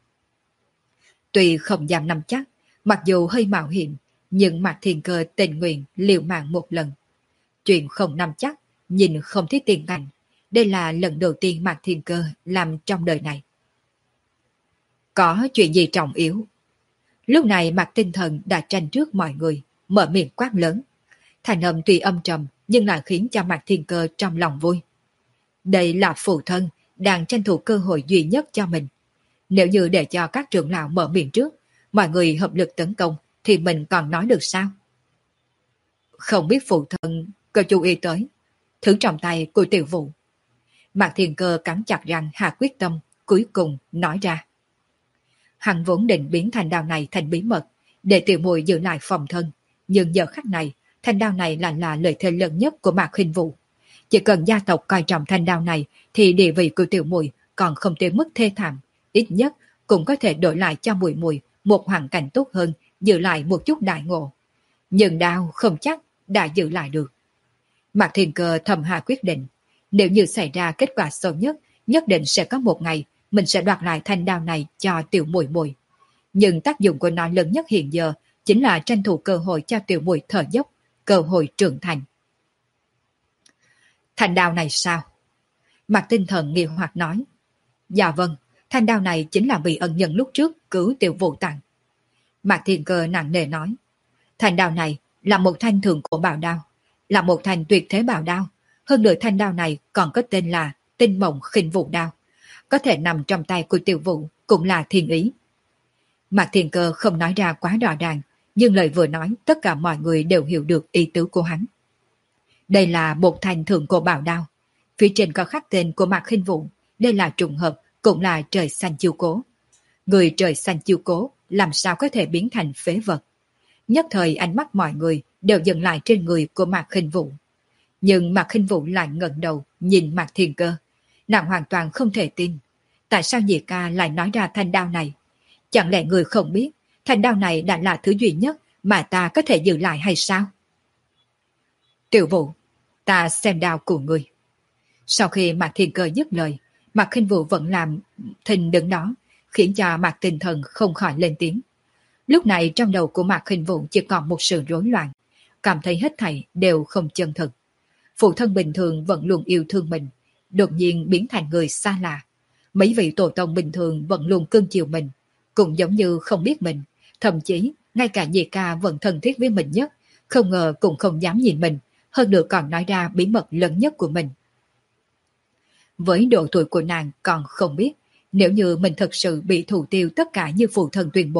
Tuy không dám nắm chắc, mặc dù hơi mạo hiểm, nhưng Mạc Thiên Cơ tình nguyện liều mạng một lần. Chuyện không nắm chắc, nhìn không thấy tiền cảnh. Đây là lần đầu tiên Mạc Thiên Cơ làm trong đời này. Có chuyện gì trọng yếu? Lúc này Mạc Tinh Thần đã tranh trước mọi người, mở miệng quát lớn. Thành âm tuy âm trầm, nhưng lại khiến cho Mạc Thiên Cơ trong lòng vui. Đây là phụ thân, đang tranh thủ cơ hội duy nhất cho mình. Nếu như để cho các trưởng lão mở miệng trước, mọi người hợp lực tấn công, thì mình còn nói được sao? Không biết phụ thân có chú ý tới thứ trong tay của Tiểu Vũ. Mạc Thiên Cơ cắn chặt răng hạ quyết tâm, cuối cùng nói ra. Hắn vốn định biến thanh đao này thành bí mật, để Tiểu Muội giữ lại phòng thân, nhưng giờ khắc này, thanh đao này lại là lợi thế lớn nhất của Mạc Khinh Vũ. Chỉ cần gia tộc coi trọng thanh đao này, thì địa vị của Tiểu Muội còn không tới mức thê thảm, ít nhất cũng có thể đổi lại cho Muội Muội một hoàn cảnh tốt hơn, giữ lại một chút đại ngộ. Nhưng đao không chắc đã giữ lại được. Mạc Thiên Cơ thầm hạ quyết định, nếu như xảy ra kết quả xấu nhất, nhất định sẽ có một ngày mình sẽ đoạt lại thanh đao này cho Tiểu Muội Muội. Nhưng tác dụng của nó lớn nhất hiện giờ chính là tranh thủ cơ hội cho Tiểu Muội thở dốc, cơ hội trưởng thành. Thanh đao này sao? Mạc Tinh Thần nghi hoặc nói. Dạ vâng, thanh đao này chính là vị ân nhân lúc trước cứu Tiểu Vũ tặng. Mạc Thiên Cơ nặng nề nói. Thanh đao này là một thanh thượng cổ bảo đao, là một thanh tuyệt thế bảo đao. Hơn nữa thanh đao này còn có tên là Tinh Mộng Khinh Vũ đao. Có thể nằm trong tay của Tiểu Vũ cũng là thiên ý. Mạc Thiên Cơ không nói ra quá rõ ràng, nhưng lời vừa nói tất cả mọi người đều hiểu được ý tứ của hắn. Đây là một thanh thượng cổ bảo đao. Phía trên có khắc tên của Mạc Khinh Vũ. Đây là trùng hợp, cũng là trời xanh chiếu cố. Người trời xanh chiếu cố làm sao có thể biến thành phế vật. Nhất thời ánh mắt mọi người đều dừng lại trên người của Mạc Khinh Vũ. Nhưng Mạc Khinh Vũ lại ngẩng đầu nhìn Mạc Thiên Cơ. Nàng hoàn toàn không thể tin. Tại sao Nhị ca lại nói ra thanh đao này? Chẳng lẽ người không biết thanh đao này đã là thứ duy nhất mà ta có thể giữ lại hay sao? Tiểu Vũ, ta xem đao của ngươi. Sau khi Mạc Thiên Cơ dứt lời, Mạc Khinh Vũ vẫn làm thinh đứng đó, khiến cho Mạc Tinh Thần không khỏi lên tiếng. Lúc này trong đầu của Mạc Khinh Vũ chỉ còn một sự rối loạn, cảm thấy hết thảy đều không chân thực. Phụ thân bình thường vẫn luôn yêu thương mình, đột nhiên biến thành người xa lạ. Mấy vị tổ tông bình thường vẫn luôn cưng chiều mình, cũng giống như không biết mình, thậm chí ngay cả Nhị ca vẫn thân thiết với mình nhất, không ngờ cũng không dám nhìn mình, hơn nữa còn nói ra bí mật lớn nhất của mình. Với độ tuổi của nàng còn không biết, nếu như mình thật sự bị thủ tiêu tất cả như phụ thân tuyên bố,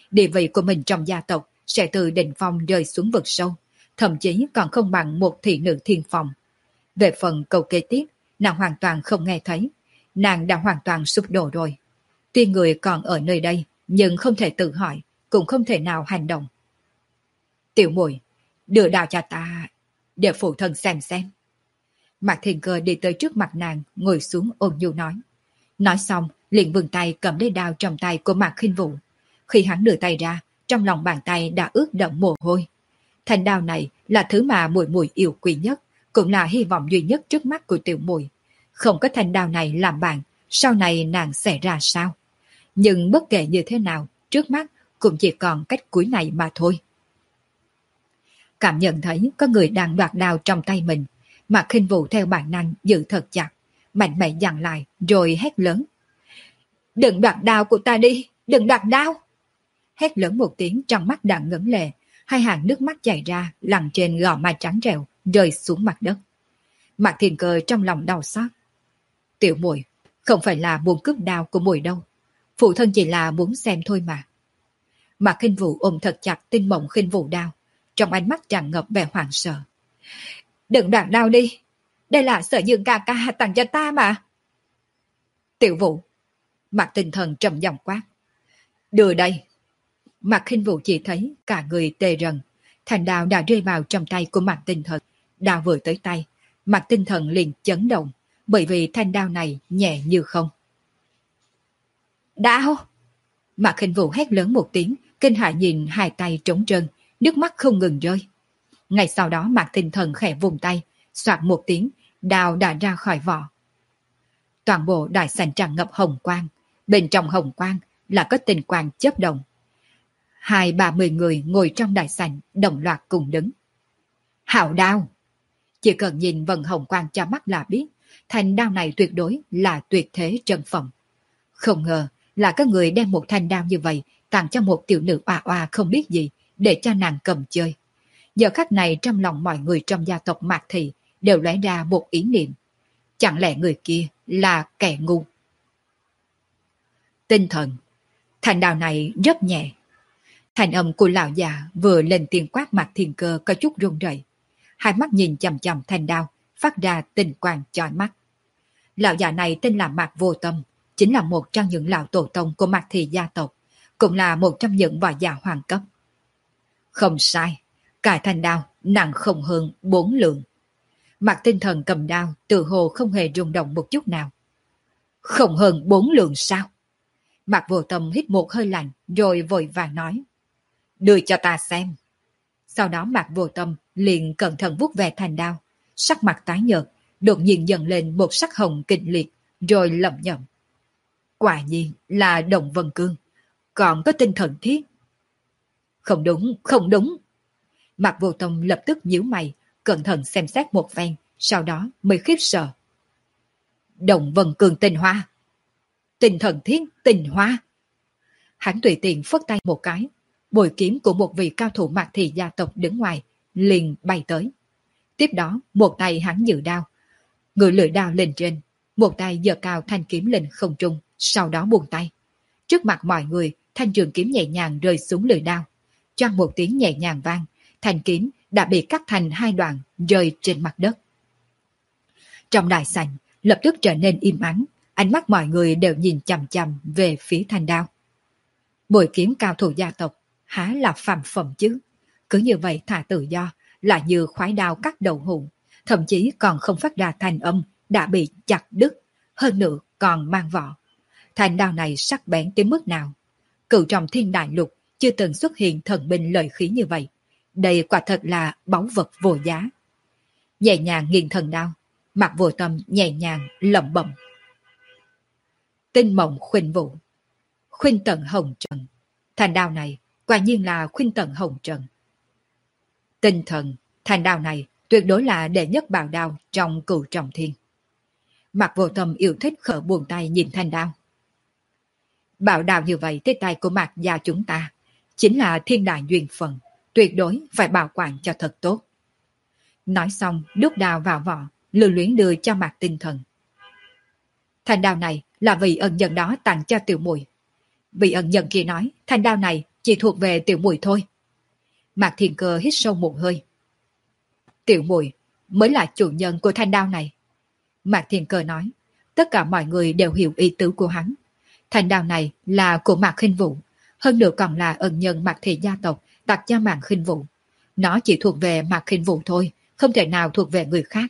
địa vị của mình trong gia tộc sẽ từ đỉnh phong rơi xuống vực sâu, thậm chí còn không bằng một thị nữ thiên phong. Về phần câu kế tiếp, nàng hoàn toàn không nghe thấy, nàng đã hoàn toàn sụp đổ rồi. Tuy người còn ở nơi đây, nhưng không thể tự hỏi, cũng không thể nào hành động. Tiểu muội, đưa đao cho ta, để phụ thân xem xem. Mạc Thiên Cơ đi tới trước mặt nàng, ngồi xuống ôn nhu nói. Nói xong, liền vươn tay cầm lấy đao trong tay của Mạc Khinh Vũ. Khi hắn đưa tay ra, trong lòng bàn tay đã ướt đẫm mồ hôi. Thanh đao này là thứ mà muội muội yêu quý nhất, cũng là hy vọng duy nhất trước mắt của tiểu muội. Không có thanh đao này làm bạn, sau này nàng sẽ ra sao? Nhưng bất kể như thế nào, trước mắt cũng chỉ còn cách cuối này mà thôi. Cảm nhận thấy có người đang đoạt đao trong tay mình, Mạc Khinh Vũ theo bản năng giữ thật chặt, mạnh mẽ dặn lại rồi hét lớn. Đừng đoạt đao của ta đi, đừng đoạt đao! Hét lớn một tiếng trong mắt đang ngấn lệ, hai hàng nước mắt chảy ra lăn trên gò má trắng trẻo, rơi xuống mặt đất. Mạc Thiên Cơ trong lòng đau xót. Tiểu muội không phải là muốn cướp đao của muội đâu, phụ thân chỉ là muốn xem thôi mà. Mạc Khinh Vũ ôm thật chặt Tinh Mộng Khinh Vũ đao, trong ánh mắt tràn ngập vẻ hoảng sợ. Đừng đoạt đao đi, đây là Sở Dương ca ca tặng cho ta mà. Tiểu Vũ, Mạc Tinh Thần trầm giọng quát. Đưa đây. Mạc Khinh Vũ chỉ thấy cả người tê rần, thanh đao đã rơi vào trong tay của Mạc Tinh Thần. Đao vừa tới tay, Mạc Tinh Thần liền chấn động, bởi vì thanh đao này nhẹ như không. Đao! Mạc Khinh Vũ hét lớn một tiếng, kinh hãi nhìn hai tay trống trơn, nước mắt không ngừng rơi. Ngay sau đó Mạc Tinh Thần khẽ vùng tay, soạt một tiếng, đao đã ra khỏi vỏ. Toàn bộ đại sảnh tràn ngập hồng quang, bên trong hồng quang là có tình quang chớp động. Hai ba mươi người ngồi trong đại sảnh đồng loạt cùng đứng. Hảo đao! Chỉ cần nhìn vần hồng quang cho mắt là biết, thanh đao này tuyệt đối là tuyệt thế trân phẩm. Không ngờ là có người đem một thanh đao như vậy tặng cho một tiểu nữ oa oa không biết gì để cho nàng cầm chơi. Giờ khắc này trong lòng mọi người trong gia tộc Mạc Thị đều lóe ra một ý niệm. Chẳng lẽ người kia là kẻ ngu? Tinh thần, thanh đao này rất nhẹ. Thành âm của lão già vừa lên tiếng quát Mạc Thiên Cơ có chút run rẩy. Hai mắt nhìn chằm chằm thanh đao, phát ra tình quang chói mắt. Lão già này tên là Mạc Vô Tâm, chính là một trong những lão tổ tông của Mạc Thị gia tộc, cũng là một trong những võ giả hoàng cấp. Không sai, cả thanh đao nặng không hơn bốn lượng. Mạc Tinh Thần cầm đao, tự hồ không hề rung động một chút nào. Không hơn bốn lượng sao? Mạc Vô Tâm hít một hơi lạnh, rồi vội vàng nói. Đưa cho ta xem. Sau đó Mạc Vô Tâm liền cẩn thận vuốt về thanh đao, sắc mặt tái nhợt, đột nhiên dần lên một sắc hồng kịch liệt, rồi lẩm nhẩm. Quả nhiên là Đồng Vân Cương, còn có tinh thần thiết. Không đúng, không đúng. Mạc Vô Tâm lập tức nhíu mày, cẩn thận xem xét một phen, sau đó mới khiếp sợ. Đồng Vân Cương tinh hoa. Tinh thần thiết tinh hoa. Hắn tùy tiện phất tay một cái, bội kiếm của một vị cao thủ Mạc Thị gia tộc đứng ngoài liền bay tới. Tiếp đó một tay hắn giữ đao, người lưỡi đao lên trên, một tay giơ cao thanh kiếm lên không trung, sau đó buông tay. Trước mặt mọi người, thanh trường kiếm nhẹ nhàng rơi xuống lưỡi đao. Choang một tiếng nhẹ nhàng vang, thanh kiếm đã bị cắt thành hai đoạn rơi trên mặt đất. Trong đại sảnh lập tức trở nên im ắng, ánh mắt mọi người đều nhìn chằm chằm về phía thanh đao. Bội kiếm cao thủ gia tộc há là phàm phẩm chứ? Cứ như vậy thả tự do, là như khoái đao cắt đầu hũ, thậm chí còn không phát ra thanh âm, đã bị chặt đứt, hơn nữa còn mang vỏ. Thanh đao này sắc bén tới mức nào? Cửu trong thiên đại lục chưa từng xuất hiện thần binh lợi khí như vậy. Đây quả thật là báu vật vô giá. Nhẹ nhàng nghiêng thần đao, Mạc Vô Tâm nhẹ nhàng lẩm bẩm. Tinh Mộng Khuynh Vũ, Khuynh Tận Hồng Trần. Thanh đao này quả nhiên là Khuynh Tận Hồng Trần. Tinh thần, thanh đao này tuyệt đối là đệ nhất bảo đao trong Cửu Trọng Thiên. Mạc Vô Tâm yêu thích khở buồn tay nhìn thanh đao. Bảo đao như vậy tới tay của Mạc gia chúng ta chính là thiên đại duyên phận, tuyệt đối phải bảo quản cho thật tốt. Nói xong đút đao vào vỏ, lưu luyến đưa cho Mạc Tinh Thần. Thanh đao này là vị ân nhân đó tặng cho tiểu muội. Vị ân nhân kia nói thanh đao này chỉ thuộc về tiểu muội thôi. Mạc Thiên Cơ hít sâu một hơi. Tiểu muội mới là chủ nhân của thanh đao này. Mạc Thiên Cơ nói, tất cả mọi người đều hiểu ý tứ của hắn. Thanh đao này là của Mạc Khinh Vũ, hơn nữa còn là ân nhân Mạc thị gia tộc tặng cho Mạc Khinh Vũ. Nó chỉ thuộc về Mạc Khinh Vũ thôi, không thể nào thuộc về người khác.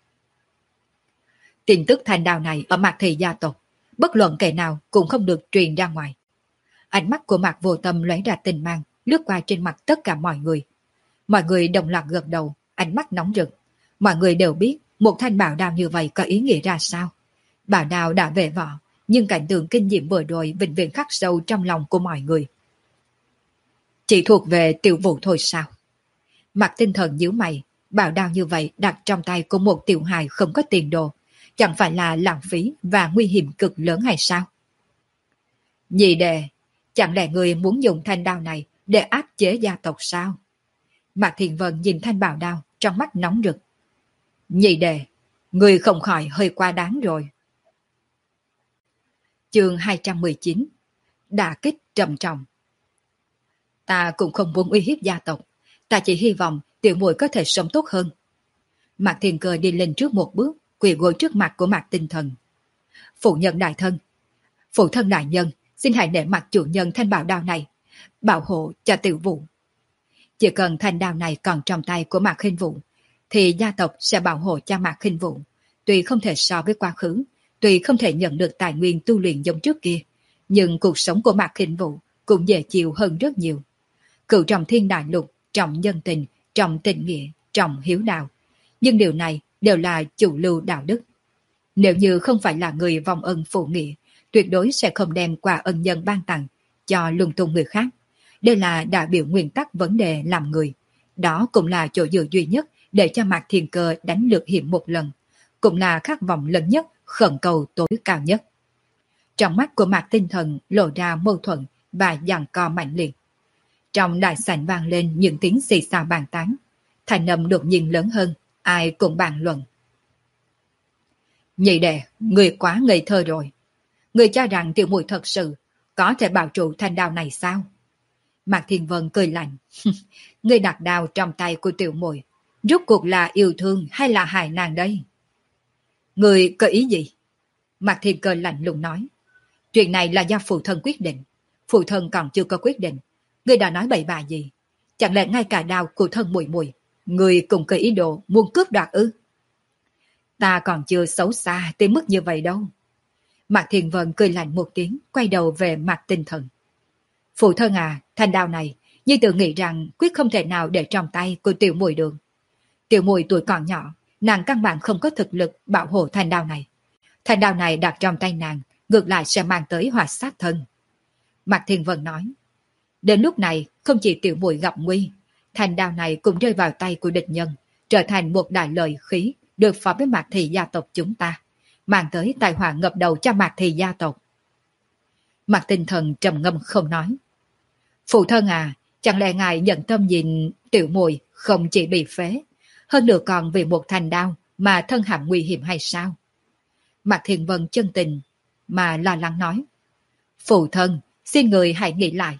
Tin tức thanh đao này ở Mạc thị gia tộc, bất luận kẻ nào cũng không được truyền ra ngoài. Ánh mắt của Mạc Vô Tâm lóe ra tình mang, lướt qua trên mặt tất cả mọi người. Mọi người đồng loạt gật đầu, ánh mắt nóng rực. Mọi người đều biết một thanh bảo đao như vậy có ý nghĩa ra sao. Bảo đao đã về vỏ, nhưng cảnh tượng kinh diệm vừa rồi vĩnh viễn khắc sâu trong lòng của mọi người. Chỉ thuộc về Tiểu Vũ thôi sao? Mạc Tinh Thần nhíu mày, bảo đao như vậy đặt trong tay của một tiểu hài không có tiền đồ, chẳng phải là lãng phí và nguy hiểm cực lớn hay sao? Nhị đệ, chẳng lẽ người muốn dùng thanh đao này để áp chế gia tộc sao? Mạc Thiền Vân nhìn thanh bảo đao, trong mắt nóng rực. Nhị đệ, người không khỏi hơi quá đáng rồi. Chương hai trăm mười chín. Đả kích trầm trọng. Ta cũng không muốn uy hiếp gia tộc, ta chỉ hy vọng tiểu muội có thể sống tốt hơn. Mạc Thiên Cơ đi lên trước một bước, quỳ gối trước mặt của Mạc Tinh Thần. Phụ nhân đại thân, phụ thân đại nhân, xin hãy nể mặt chủ nhân thanh bảo đao này, bảo hộ cho tiểu vũ. Chỉ cần thanh đao này còn trong tay của Mạc Khinh Vũ, thì gia tộc sẽ bảo hộ cho Mạc Khinh Vũ. Tuy không thể so với quá khứ, tuy không thể nhận được tài nguyên tu luyện giống trước kia, nhưng cuộc sống của Mạc Khinh Vũ cũng dễ chịu hơn rất nhiều. Cựu trọng thiên đại lục, trọng nhân tình, trọng tình nghĩa, trọng hiếu đạo. Nhưng điều này đều là chủ lưu đạo đức. Nếu như không phải là người vong ân phụ nghĩa, tuyệt đối sẽ không đem quà ân nhân ban tặng cho lung tung người khác. Đây là đại biểu nguyên tắc vấn đề làm người. Đó cũng là chỗ dựa duy nhất để cho Mạc Thiên Cơ đánh lược hiểm một lần. Cũng là khát vọng lớn nhất, khẩn cầu tối cao nhất. Trong mắt của Mạc Tinh Thần lộ ra mâu thuẫn và giằng co mạnh liệt. Trong đại sảnh vang lên những tiếng xì xào bàn tán. Thành âm đột nhiên lớn hơn, ai cũng bàn luận. Nhị đệ, người quá ngây thơ rồi. Người cho rằng tiểu muội thật sự có thể bảo trụ thanh đao này sao? Mạc Thiên Vân cười lạnh. Người đặt đao trong tay của tiểu muội, rốt cuộc là yêu thương hay là hại nàng đây? Người có ý gì? Mạc Thiên Cơ lạnh lùng nói. Chuyện này là do phụ thân quyết định. Phụ thân còn chưa có quyết định. Người đã nói bậy bạ gì? Chẳng lẽ ngay cả đao của thân muội muội, người cũng có ý đồ muốn cướp đoạt ư? Ta còn chưa xấu xa tới mức như vậy đâu. Mạc Thiên Vân cười lạnh một tiếng, quay đầu về Mạc Tinh Thần. Phụ thân à, thanh đao này, như tự nghĩ rằng quyết không thể nào để trong tay của tiểu muội được. Tiểu muội tuổi còn nhỏ, nàng căn bản không có thực lực bảo hộ thanh đao này. Thanh đao này đặt trong tay nàng, ngược lại sẽ mang tới họa sát thân. Mạc Thiên Vân nói. Đến lúc này, không chỉ tiểu muội gặp nguy, thanh đao này cũng rơi vào tay của địch nhân, trở thành một đại lợi khí được phó với Mạc thị gia tộc chúng ta, mang tới tai họa ngập đầu cho Mạc thị gia tộc. Mạc Tinh Thần trầm ngâm không nói. Phụ thân à, chẳng lẽ ngài nhận tâm nhìn tiểu muội không chỉ bị phế, hơn nữa còn vì một thanh đao mà thân hãm nguy hiểm hay sao? Mạc Thiên Vân chân tình mà lo lắng nói. Phụ thân, xin người hãy nghĩ lại.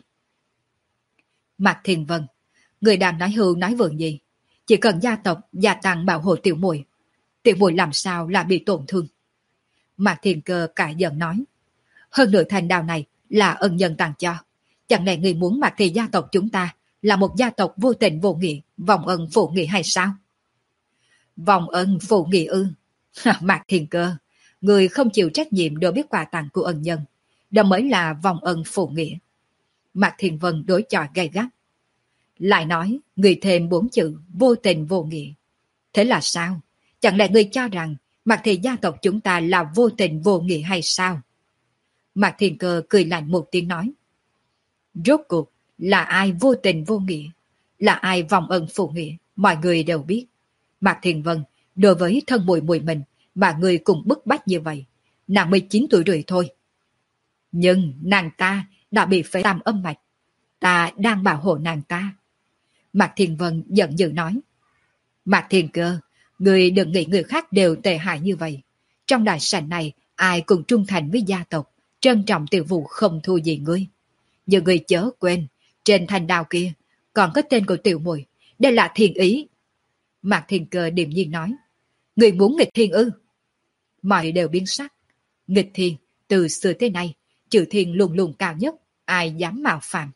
Mạc Thiên Vân, người đang nói hưu nói vượng gì? Chỉ cần gia tộc gia tăng bảo hộ tiểu muội, tiểu muội làm sao là bị tổn thương? Mạc Thiên Cơ cãi giận nói. Hơn nữa thanh đao này là ân nhân tặng cho. Chẳng lẽ người muốn Mạc thị gia tộc chúng ta là một gia tộc vô tình vô nghĩa, vòng ân phụ nghĩa hay sao? Vòng ân phụ nghĩa ư? Mạc Thiên Cơ, người không chịu trách nhiệm đối với quà tặng của ân nhân, đó mới là vòng ân phụ nghĩa. Mạc Thiên Vân đối chọi gay gắt. Lại nói, người thêm bốn chữ vô tình vô nghĩa. Thế là sao? Chẳng lẽ người cho rằng Mạc thị gia tộc chúng ta là vô tình vô nghĩa hay sao? Mạc Thiên Cơ cười lạnh một tiếng nói. Rốt cuộc là ai vô tình vô nghĩa, là ai vòng ân phụ nghĩa, mọi người đều biết. Mạc Thiên Vân, đối với thân muội muội mình mà người cùng bức bách như vậy, nàng mười chín tuổi rồi thôi. Nhưng nàng ta đã bị phế tam âm mạch, ta đang bảo hộ nàng ta. Mạc Thiên Vân giận dữ nói. Mạc Thiên Cơ, người đừng nghĩ người khác đều tệ hại như vậy. Trong đại sảnh này, ai cũng trung thành với gia tộc, trân trọng tiểu vụ không thua gì ngươi. Nhưng người chớ quên, Trên thanh đao kia còn có tên của tiểu muội, đây là thiên ý. Mạc Thiên Cơ điềm nhiên nói. Người muốn nghịch thiên ư? Mọi đều biến sắc. Nghịch thiên, từ xưa tới nay, chữ thiên luôn luôn cao nhất, ai dám mạo phạm.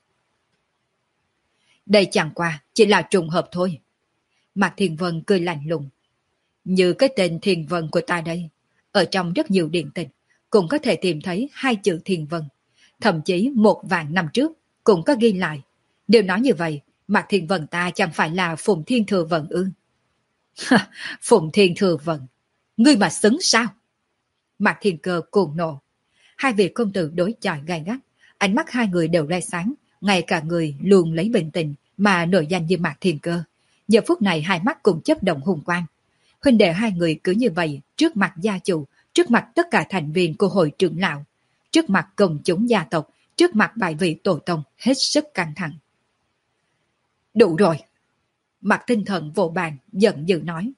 Đây chẳng qua chỉ là trùng hợp thôi. Mạc Thiên Vân cười lạnh lùng. Như cái tên Thiên Vân của ta đây, ở trong rất nhiều điện tịch cũng có thể tìm thấy hai chữ Thiên Vân. Thậm chí một vạn năm trước cũng có ghi lại. Điều nói như vậy, Mạc Thiên Vân ta chẳng phải là Phùng Thiên Thừa Vận ư? Phùng Thiên Thừa Vận, ngươi mà xứng sao? Mạc Thiên Cơ cuồng nộ. Hai vị công tử đối chọi gay gắt, ánh mắt hai người đều ray sáng, ngay cả người luôn lấy bình tĩnh mà nổi danh như Mạc Thiên Cơ. Giờ phút này hai mắt cùng chấp động hùng quang. Huynh đệ hai người cứ như vậy trước mặt gia chủ, trước mặt tất cả thành viên của hội trưởng lão, trước mặt công chúng gia tộc, trước mặt bài vị tổ tông, hết sức căng thẳng. Đủ rồi. Mạc Tinh Thần vỗ bàn, giận dữ nói.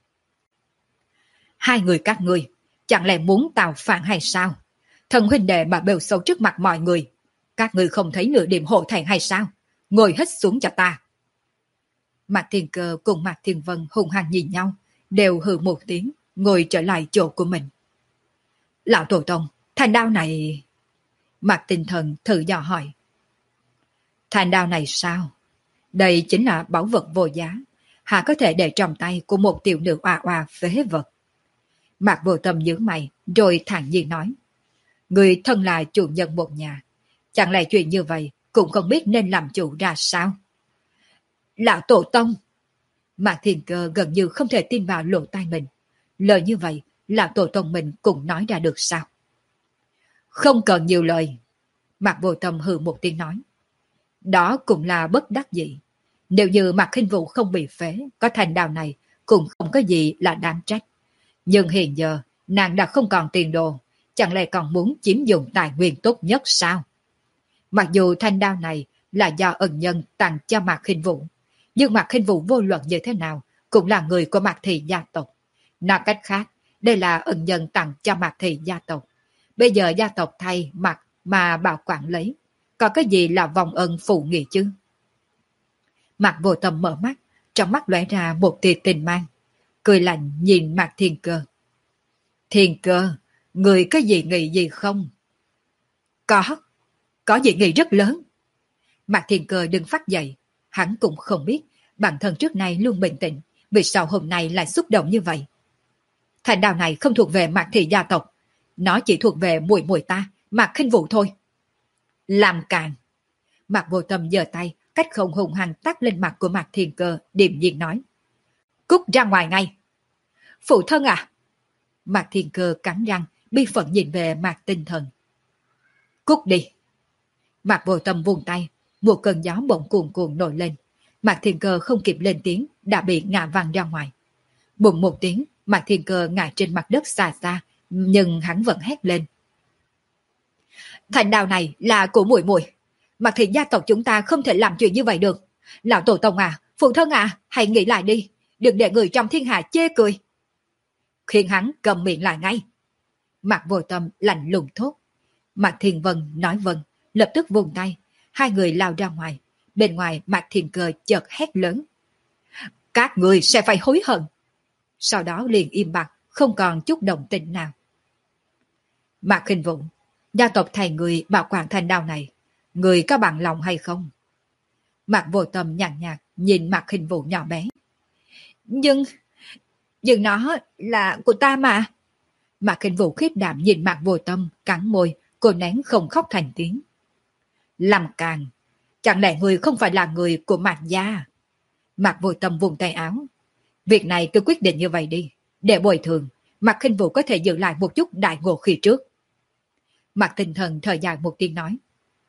Hai người các ngươi, chẳng lẽ muốn tạo phản hay sao? Thần huynh đệ mà bêu xấu trước mặt mọi người. Các ngươi không thấy nửa điểm hộ thành hay sao? Ngồi hết xuống cho ta. Mạc Thiên Cơ cùng Mạc Thiên Vân hùng hăng nhìn nhau, đều hừ một tiếng, ngồi trở lại chỗ của mình. Lão tổ tông, thanh đao này... Mạc Tinh Thần thử dò hỏi. Thanh đao này sao? Đây chính là báu vật vô giá, hà có thể để trong tay của một tiểu nữ oa oa phế vật. Mạc Vô Tâm nhướng mày, rồi thản nhiên nói. Người thân là chủ nhân một nhà, chẳng lẽ chuyện như vậy cũng không biết nên làm chủ ra sao? Lão tổ tông! Mạc Thiên Cơ gần như không thể tin vào lỗ tai mình. Lời như vậy, lão tổ tông mình cũng nói ra được sao? Không cần nhiều lời. Mạc Vô Tâm hừ một tiếng nói. Đó cũng là bất đắc dĩ. Nếu như Mạc Khinh Vũ không bị phế, có thành đào này cũng không có gì là đáng trách. Nhưng hiện giờ, nàng đã không còn tiền đồ, chẳng lẽ còn muốn chiếm dụng tài nguyên tốt nhất sao? Mặc dù thanh đao này là do ân nhân tặng cho Mạc Khinh Vũ, nhưng Mạc Khinh Vũ vô luận như thế nào cũng là người của Mạc Thị gia tộc. Nói cách khác, đây là ân nhân tặng cho Mạc Thị gia tộc. Bây giờ gia tộc thay Mạc mà bảo quản lấy, có cái gì là vòng ân phụ nghĩa chứ? Mạc Vô Tâm mở mắt, trong mắt lóe ra một tia tình mang, cười lạnh nhìn Mạc Thiên Cơ. Thiên Cơ, người có gì nghĩ gì không? Có, có gì nghĩ rất lớn. Mạc Thiên Cơ đứng phát dậy, hắn cũng không biết bản thân trước nay luôn bình tĩnh, vì sao hôm nay lại xúc động như vậy. Thành đào này không thuộc về Mạc Thị gia tộc, nó chỉ thuộc về muội muội ta, Mạc Khinh Vũ thôi. Làm càn! Mạc Vô Tâm giơ tay, cách không hùng hăng tát lên mặt của Mạc Thiên Cơ, điềm nhiên nói. Cút ra ngoài ngay! Phụ thân à! Mạc Thiên Cơ cắn răng, bi phận nhìn về Mạc Tinh Thần. Cút đi! Mạc Vô Tâm vung tay, một cơn gió bỗng cuồn cuộn nổi lên. Mạc Thiên Cơ không kịp lên tiếng, đã bị ngã văng ra ngoài. Bùng một tiếng, Mạc Thiên Cơ ngã trên mặt đất xa xa, nhưng hắn vẫn hét lên. Thành đào này là của muội muội. Mạc Thị gia tộc chúng ta không thể làm chuyện như vậy được. Lão tổ tông à, phụ thân à, hãy nghĩ lại đi, đừng để người trong thiên hạ chê cười. Khiến hắn cầm miệng lại ngay. Mạc Vô Tâm lạnh lùng thốt. Mạc Thiên Vân nói vâng, lập tức vung tay, hai người lao ra ngoài. Bên ngoài Mạc Thiên Cơ chợt hét lớn. Các người sẽ phải hối hận. Sau đó liền im bặt, không còn chút động tĩnh nào. Mạc Khinh Vũ, gia tộc thầy người bảo quản thanh đao này, người có bằng lòng hay không? Mạc Vô Tâm nhàn nhạt nhìn Mạc Khinh Vũ nhỏ bé. Nhưng, nhưng nó là của ta mà. Mạc Khinh Vũ khiếp đảm nhìn Mạc Vô Tâm, cắn môi, cô nén không khóc thành tiếng. Làm càng, chẳng lẽ người không phải là người của Mạc gia? Mạc Vô Tâm vùng tay áo. Việc này cứ quyết định như vậy đi, để bồi thường, Mạc Khinh Vũ có thể giữ lại một chút đại ngộ khi trước. Mạc Tinh Thần thở dài một tiếng nói.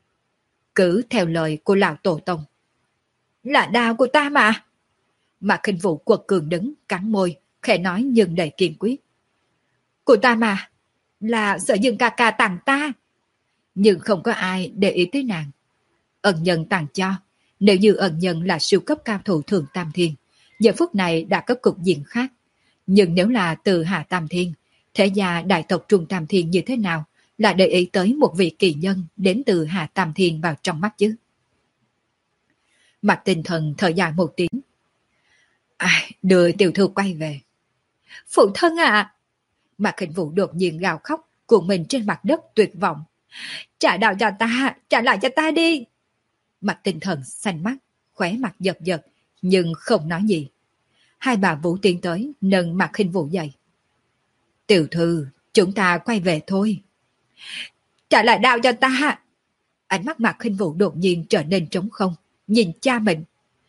Cứ theo lời của lão tổ tông. Là đao của ta mà. Mạc Khinh Vũ quật cường đứng, cắn môi, khẽ nói nhưng đầy kiên quyết. Của ta mà, là Sở Dương ca ca tặng ta. Nhưng không có ai để ý tới nàng. Ân nhân tặng cho, nếu như ân nhân là siêu cấp cao thủ Thượng Tam Thiên, giờ phút này đã có cục diện khác. Nhưng nếu là từ Hạ Tam Thiên, thế gia đại tộc Trung Tam Thiên như thế nào, là để ý tới một vị kỳ nhân đến từ Hạ Tam Thiên vào trong mắt chứ? Mạc Tinh Thần thở dài một tiếng. Ai, đưa tiểu thư quay về. Phụ thân à! Mạc Khinh Vũ đột nhiên gào khóc, cuộn mình trên mặt đất tuyệt vọng. Trả đạo cho ta, trả lại cho ta đi. Mạc Tinh Thần xanh mắt, khóe mặt giật giật, nhưng không nói gì. Hai bà Vũ tiến tới, nâng Mạc Khinh Vũ dậy. Tiểu thư, chúng ta quay về thôi. Trả lại đạo cho ta. Ánh mắt Mạc Khinh Vũ đột nhiên trở nên trống không, nhìn cha mình.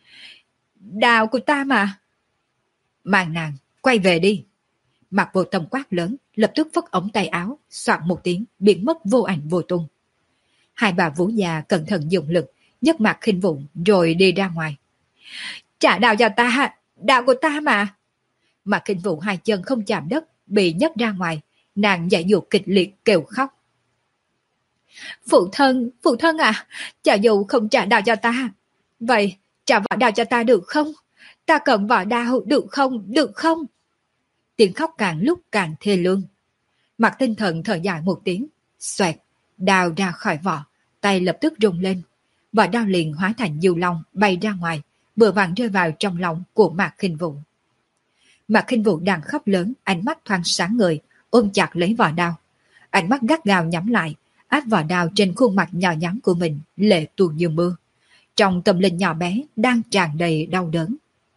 Đạo của ta mà. Mang nàng, quay về đi. Mạc Vô Tâm quát lớn, lập tức phất ống tay áo, soạn một tiếng, biến mất vô ảnh vô tung. Hai bà Vũ già cẩn thận dùng lực, nhấc Mạc Khinh Vũ rồi đi ra ngoài. Trả đạo cho ta, đạo của ta mà. Mạc Khinh Vũ hai chân không chạm đất, bị nhấc ra ngoài, nàng dãy dụa kịch liệt kêu khóc. Phụ thân, phụ thân à, chả dù không trả đạo cho ta, vậy trả võ đạo cho ta được không? Ta cần võ đạo được không, được không? Tiếng khóc càng lúc càng thê lương. Mạc Tinh Thần thở dài một tiếng, xoẹt, đao ra khỏi vỏ, tay lập tức rung lên. Vỏ đao liền hóa thành diều long bay ra ngoài, vừa vặn rơi vào trong lòng của Mạc Khinh Vũ. Mạc Khinh Vũ đang khóc lớn, ánh mắt thoáng sáng ngời, ôm chặt lấy vỏ đao. Ánh mắt gắt gao nhắm lại, áp vỏ đao trên khuôn mặt nhỏ nhắn của mình, lệ tuôn như mưa. Trong tâm linh nhỏ bé đang tràn đầy đau đớn.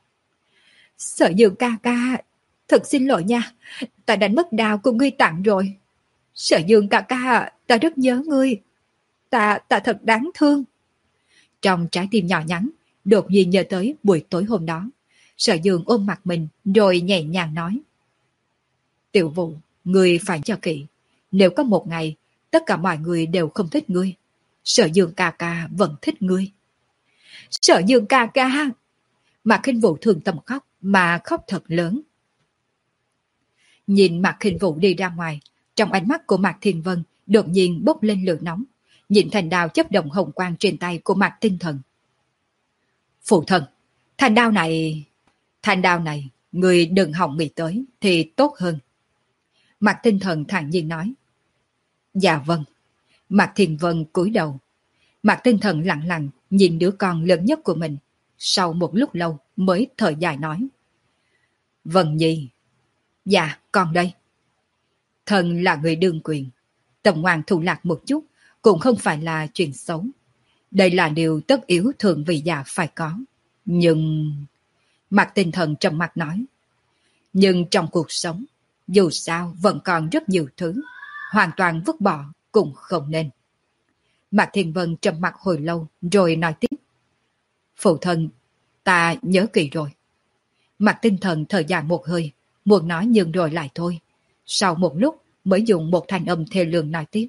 Sở Dương ca ca, thật xin lỗi nha, ta đánh mất đao của ngươi tặng rồi. Sở Dương ca ca, ta rất nhớ ngươi. Ta, ta thật đáng thương. Trong trái tim nhỏ nhắn, đột nhiên nhớ tới buổi tối hôm đó. Sở Dương ôm mặt mình rồi nhẹ nhàng nói. Tiểu Vũ, ngươi phải cho kỹ. Nếu có một ngày, tất cả mọi người đều không thích ngươi, Sở Dương ca ca vẫn thích ngươi. Sở Dương ca ca! Mạc Khinh Vũ thường tâm khóc, mà khóc thật lớn. Nhìn Mạc Khinh Vũ đi ra ngoài, trong ánh mắt của Mạc Thiên Vân đột nhiên bốc lên lửa nóng, nhìn thành đao chấp động hồng quang trên tay của Mạc Tinh Thần. Phụ thân, thành đao này... Thành đao này, người đừng hỏng nghĩ tới thì tốt hơn. Mạc Tinh Thần thản nhiên nói. Dạ vâng. Mạc Thiên Vân cúi đầu. Mạc Tinh Thần lặng lặng nhìn đứa con lớn nhất của mình, sau một lúc lâu mới thở dài nói. Vân Nhi. Dạ, con đây. Thần là người đương quyền, tầm ngoan thủ lạc một chút cũng không phải là chuyện xấu. Đây là điều tất yếu thượng vị già phải có. Nhưng... Mạc Tinh Thần trầm mặt nói. Nhưng trong cuộc sống, dù sao vẫn còn rất nhiều thứ, hoàn toàn vứt bỏ cũng không nên. Mạc Thiên Vân trầm mặt hồi lâu rồi nói tiếp. Phụ thân, ta nhớ kỹ rồi. Mạc Tinh Thần thở dài một hơi, muốn nói nhưng rồi lại thôi. Sau một lúc mới dùng một thanh âm thê lương nói tiếp.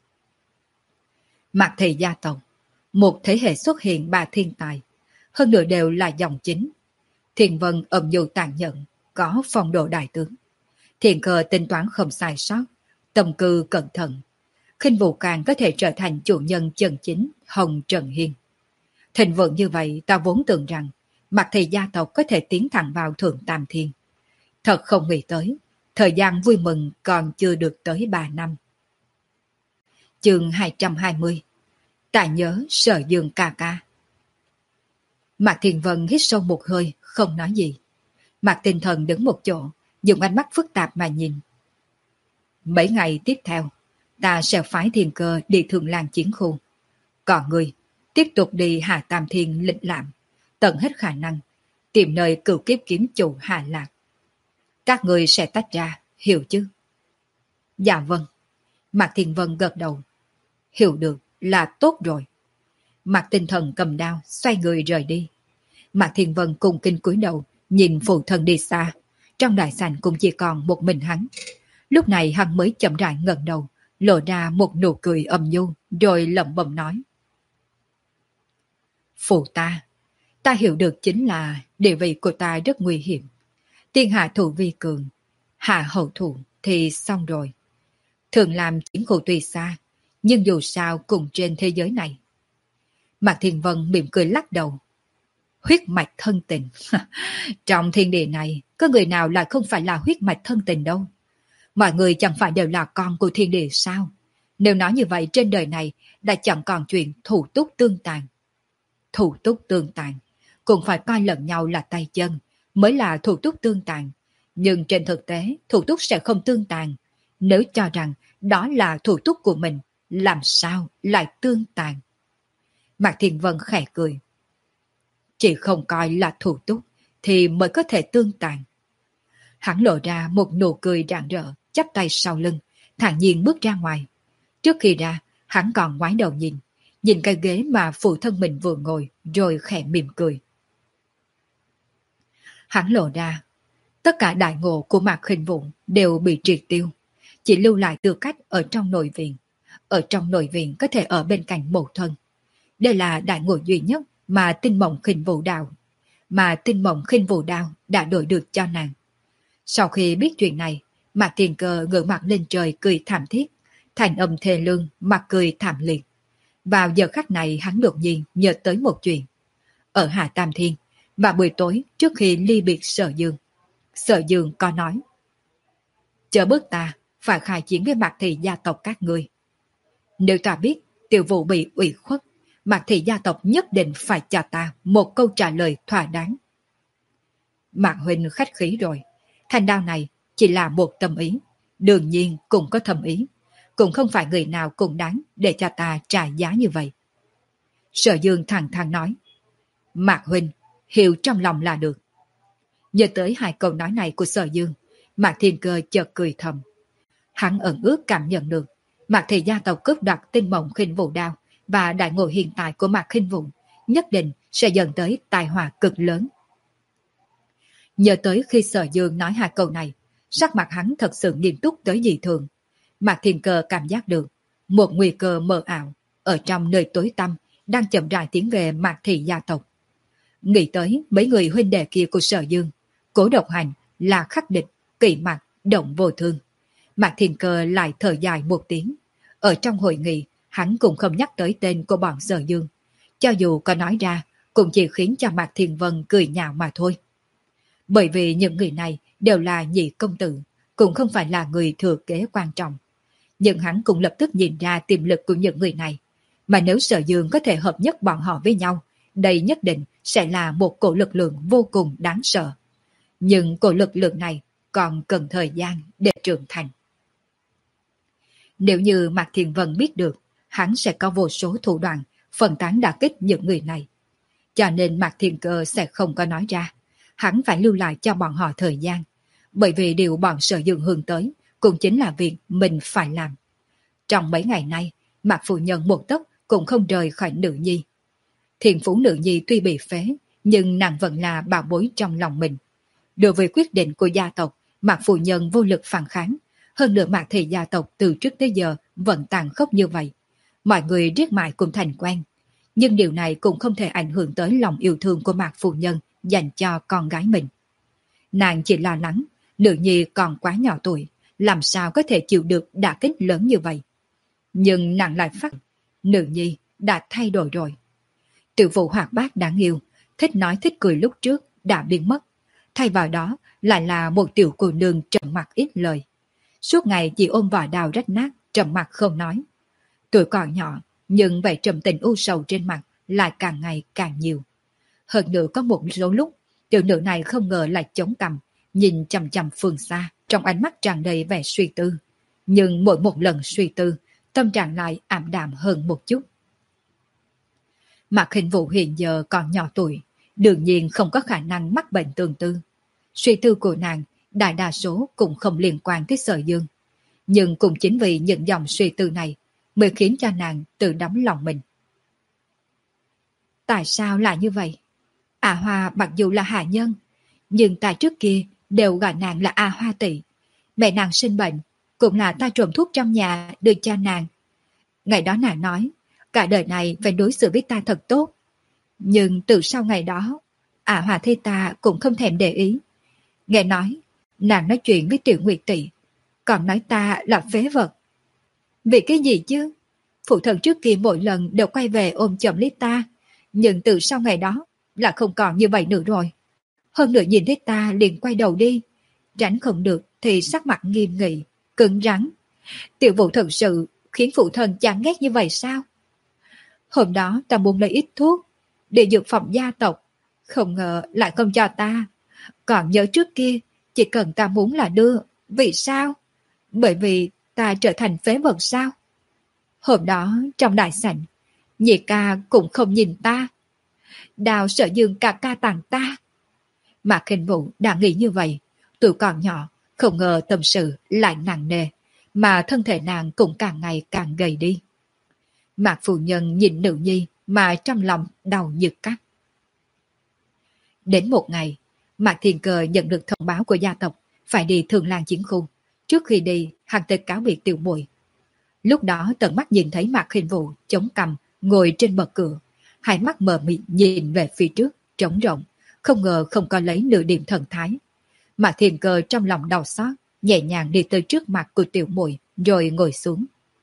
Mạc thị gia tộc, một thế hệ xuất hiện ba thiên tài, hơn nữa đều là dòng chính. Thiên Vân âm nhu tàn nhẫn, có phong độ đại tướng. Thiện Cơ tính toán không sai sót, tâm cư cẩn thận. Khinh Vũ càng có thể trở thành chủ nhân chân chính Hồng Trần Hiên. Thịnh vượng như vậy ta vốn tưởng rằng Mạc thị gia tộc có thể tiến thẳng vào thượng tam thiên. Thật không nghĩ tới, thời gian vui mừng còn chưa được tới ba năm. Chương hai trăm hai mươi. Ta nhớ Sở Dương ca ca. Mạc Thiên Vân hít sâu một hơi, không nói gì. Mạc Tinh Thần đứng một chỗ, dùng ánh mắt phức tạp mà nhìn. Mấy ngày tiếp theo, ta sẽ phái Thiên Cơ đi Thượng Lan chiến khu. Còn ngươi, tiếp tục đi Hà Tam Thiên lịch lãm, tận hết khả năng, tìm nơi cửu kiếp kiếm chủ Hà Lạc. Các ngươi sẽ tách ra, hiểu chứ? Dạ vâng. Mạc Thiên Vân gật đầu. Hiểu được là tốt rồi. Mạc Tinh Thần cầm đao, xoay người rời đi. Mạc Thiên Vân cùng kinh cúi đầu, nhìn phụ thân đi xa. Trong đại sảnh cũng chỉ còn một mình hắn. Lúc này hắn mới chậm rãi ngẩng đầu, lộ ra một nụ cười âm nhu, rồi lẩm bẩm nói. Phụ ta, ta hiểu được chính là địa vị của ta rất nguy hiểm. Tiên hạ thủ vi cường, hạ hậu thủ thì xong rồi. Thường làm chiến khu tuy xa, nhưng dù sao cùng trên thế giới này. Mạc Thiên Vân mỉm cười lắc đầu. Huyết mạch thân tình. Trong thiên địa này, có người nào lại không phải là huyết mạch thân tình đâu. Mọi người chẳng phải đều là con của thiên địa sao? Nếu nói như vậy trên đời này đã chẳng còn chuyện thủ túc tương tàn. Thủ túc tương tàn, cũng phải coi lẫn nhau là tay chân, mới là thủ túc tương tàn. Nhưng trên thực tế, thủ túc sẽ không tương tàn. Nếu cho rằng đó là thủ túc của mình, làm sao lại tương tàn? Mạc Thiên Vân khẽ cười. Chỉ không coi là thủ túc, thì mới có thể tương tàn. Hắn lộ ra một nụ cười rạng rỡ, chắp tay sau lưng, thản nhiên bước ra ngoài. Trước khi ra, hắn còn ngoái đầu nhìn, nhìn cái ghế mà phụ thân mình vừa ngồi, rồi khẽ mỉm cười. Hắn lộ ra, tất cả đại ngộ của Mạc Khinh Vũ đều bị triệt tiêu, chỉ lưu lại tư cách ở trong nội viện. Ở trong nội viện có thể ở bên cạnh mẫu thân. Đây là đại ngộ duy nhất mà Tinh Mộng Khinh Vũ Đao, mà Tinh Mộng Khinh Vũ Đao đã đổi được cho nàng. Sau khi biết chuyện này, Mạc Thiên Cơ ngửa mặt lên trời cười thảm thiết, thành âm thê lương, mặt cười thảm liệt. Vào giờ khắc này hắn đột nhiên nhớ tới một chuyện. Ở Hạ Tam Thiên, và buổi tối trước khi ly biệt Sở Dương, Sở Dương có nói: chờ bước ta phải khai chiến với Mạc Thị gia tộc các ngươi. Nếu ta biết tiểu vụ bị ủy khuất, Mạc Thị gia tộc nhất định phải cho ta một câu trả lời thỏa đáng. Mạc huynh khách khí rồi, thanh đao này chỉ là một tâm ý, đương nhiên cũng có thâm ý, cũng không phải người nào cũng đáng để cho ta trả giá như vậy. Sở Dương thẳng thắn nói. Mạc huynh hiểu trong lòng là được. Nhớ tới hai câu nói này của Sở Dương, Mạc Thiên Cơ chợt cười thầm. Hắn ẩn ước cảm nhận được Mạc Thị gia tộc cướp đoạt Tinh Mộng Khinh Vũ Đao và đại ngộ hiện tại của Mạc Khinh Vũ nhất định sẽ dẫn tới tai họa cực lớn. Nhớ tới khi Sở Dương nói hai câu này, sắc mặt hắn thật sự nghiêm túc tới dị thường. Mạc Thiên Cơ cảm giác được một nguy cơ mờ ảo ở trong nơi tối tăm đang chậm rãi tiến về Mạc Thị gia tộc. Nghĩ tới mấy người huynh đệ kia của Sở Dương, Cố Độc Hành, là Khắc Địch, Kỵ Mặc, Động Vô Thương, Mạc Thiên Cơ lại thở dài một tiếng. Ở trong hội nghị, hắn cũng không nhắc tới tên của bọn Sở Dương. Cho dù có nói ra, cũng chỉ khiến cho Mạc Thiên Vân cười nhạo mà thôi. Bởi vì những người này đều là nhị công tử, cũng không phải là người thừa kế quan trọng. Nhưng hắn cũng lập tức nhìn ra tiềm lực của những người này. Mà nếu Sở Dương có thể hợp nhất bọn họ với nhau, đây nhất định sẽ là một cổ lực lượng vô cùng đáng sợ. Nhưng cổ lực lượng này còn cần thời gian để trưởng thành. Nếu như Mạc Thiên Vân biết được, hắn sẽ có vô số thủ đoạn phân tán đả kích những người này. Cho nên Mạc Thiên Cơ sẽ không có nói ra. Hắn phải lưu lại cho bọn họ thời gian. Bởi vì điều bọn Sở Dương hướng tới cũng chính là việc mình phải làm. Trong mấy ngày nay, Mạc Phu Nhân một tấc cũng không rời khỏi nữ nhi. Thiền phú nữ nhi tuy bị phế, nhưng nàng vẫn là bảo bối trong lòng mình. Đối với quyết định của gia tộc, Mạc Phu Nhân vô lực phản kháng. Hơn nữa Mạc Thị gia tộc từ trước tới giờ vẫn tàn khốc như vậy. Mọi người riết mãi cũng thành quen. Nhưng điều này cũng không thể ảnh hưởng tới lòng yêu thương của Mạc Phu Nhân dành cho con gái mình. Nàng chỉ lo lắng, nữ nhi còn quá nhỏ tuổi, làm sao có thể chịu được đả kích lớn như vậy. Nhưng nàng lại phát nữ nhi đã thay đổi rồi. Tiểu Vũ hoạt bát đáng yêu, thích nói thích cười lúc trước đã biến mất. Thay vào đó lại là một tiểu cô nương trầm mặc ít lời. Suốt ngày chỉ ôm vỏ đào rách nát, trầm mặc không nói. Tuổi còn nhỏ, nhưng vẻ trầm tình u sầu trên mặt lại càng ngày càng nhiều. Hơn nữa có một số lúc, tiểu nữ này không ngờ lại chống cằm, nhìn chằm chằm phương xa, trong ánh mắt tràn đầy vẻ suy tư. Nhưng mỗi một lần suy tư, tâm trạng lại ảm đạm hơn một chút. Mạc Khinh Vũ hiện giờ còn nhỏ tuổi, đương nhiên không có khả năng mắc bệnh tương tư. Suy tư của nàng, đại đa số cũng không liên quan tới Sở Dương. Nhưng cũng chính vì những dòng suy tư này mới khiến cho nàng tự đắm lòng mình. Tại sao lại như vậy? A Hoa mặc dù là hạ nhân, nhưng tại trước kia đều gọi nàng là A Hoa tỷ. Mẹ nàng sinh bệnh, cũng là ta trộm thuốc trong nhà đưa cho nàng. Ngày đó nàng nói, cả đời này phải đối xử với ta thật tốt. Nhưng từ sau ngày đó, A Hoa thấy ta cũng không thèm để ý. Nghe nói, nàng nói chuyện với Tiểu Nguyệt tỷ, còn nói ta là phế vật. Vì cái gì chứ? Phụ thân trước kia mỗi lần đều quay về ôm chầm lấy ta, nhưng từ sau ngày đó là không còn như vậy nữa rồi. Hơn nữa nhìn thấy ta liền quay đầu đi, tránh không được thì sắc mặt nghiêm nghị, cứng rắn. Tiểu Vũ thật sự khiến phụ thân chán ghét như vậy sao? Hôm đó ta muốn lấy ít thuốc, Địa dược phòng gia tộc, không ngờ lại không cho ta. Còn nhớ trước kia, chỉ cần ta muốn là đưa. Vì sao? Bởi vì ta trở thành phế vật sao? Hôm đó trong đại sảnh, nhị ca cũng không nhìn ta. Đào Sở Dương ca ca tặng ta. Mạc Khinh Vũ đã nghĩ như vậy. Tuổi còn nhỏ, không ngờ tâm sự lại nặng nề, mà thân thể nàng cũng càng ngày càng gầy đi. Mạc phu nhân nhìn nữ nhi mà trong lòng đau như cắt. Đến một ngày, Mạc Thiên Cơ nhận được thông báo của gia tộc phải đi Thường Lan chiến khu. Trước khi đi, hắn tới cáo biệt Tiểu Muội. Lúc đó tận mắt nhìn thấy Mạc Khinh Vũ chống cằm ngồi trên bậc cửa, hai mắt mờ mịt nhìn về phía trước, trống rỗng, không ngờ không có lấy nửa điểm thần thái. Mạc Thiên Cơ trong lòng đau xót, nhẹ nhàng đi tới trước mặt của Tiểu Muội rồi ngồi xuống.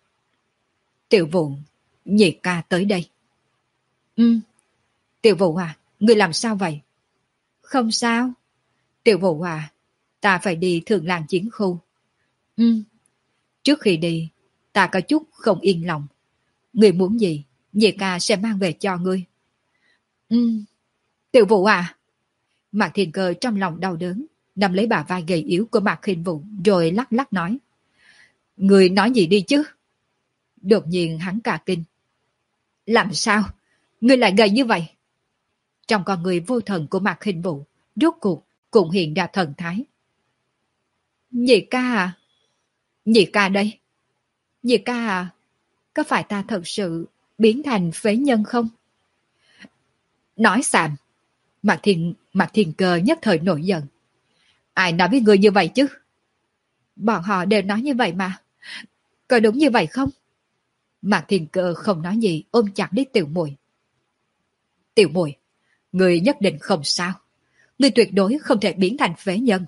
Tiểu Vũ, nhị ca tới đây. Ừ. Tiểu Vũ à, ngươi làm sao vậy? Không sao. Tiểu Vũ à, ta phải đi Thường Lan chiến khu. Ừ. Trước khi đi, ta có chút không yên lòng. Ngươi muốn gì, nhị ca sẽ mang về cho ngươi. Ừ. Tiểu Vũ à. Mạc Thiên Cơ trong lòng đau đớn, nắm lấy bả vai gầy yếu của Mạc Khinh Vũ rồi lắc lắc nói. Ngươi nói gì đi chứ? Đột nhiên hắn cả kinh. Làm sao? Ngươi lại gầy như vậy? Trong con người vô thần của Mạc Khinh Vũ, rốt cuộc cũng hiện ra thần thái. Nhị ca à? Nhị ca đây? Nhị ca à? Có phải ta thật sự biến thành phế nhân không? Nói xàm. Mạc Thiên, Mạc Thiên Cơ nhất thời nổi giận. Ai nói với người như vậy chứ? Bọn họ đều nói như vậy mà. Có đúng như vậy không? Mạc Thiên Cơ không nói gì, ôm chặt lấy Tiểu Muội. Tiểu Muội, người nhất định không sao. Người tuyệt đối không thể biến thành phế nhân.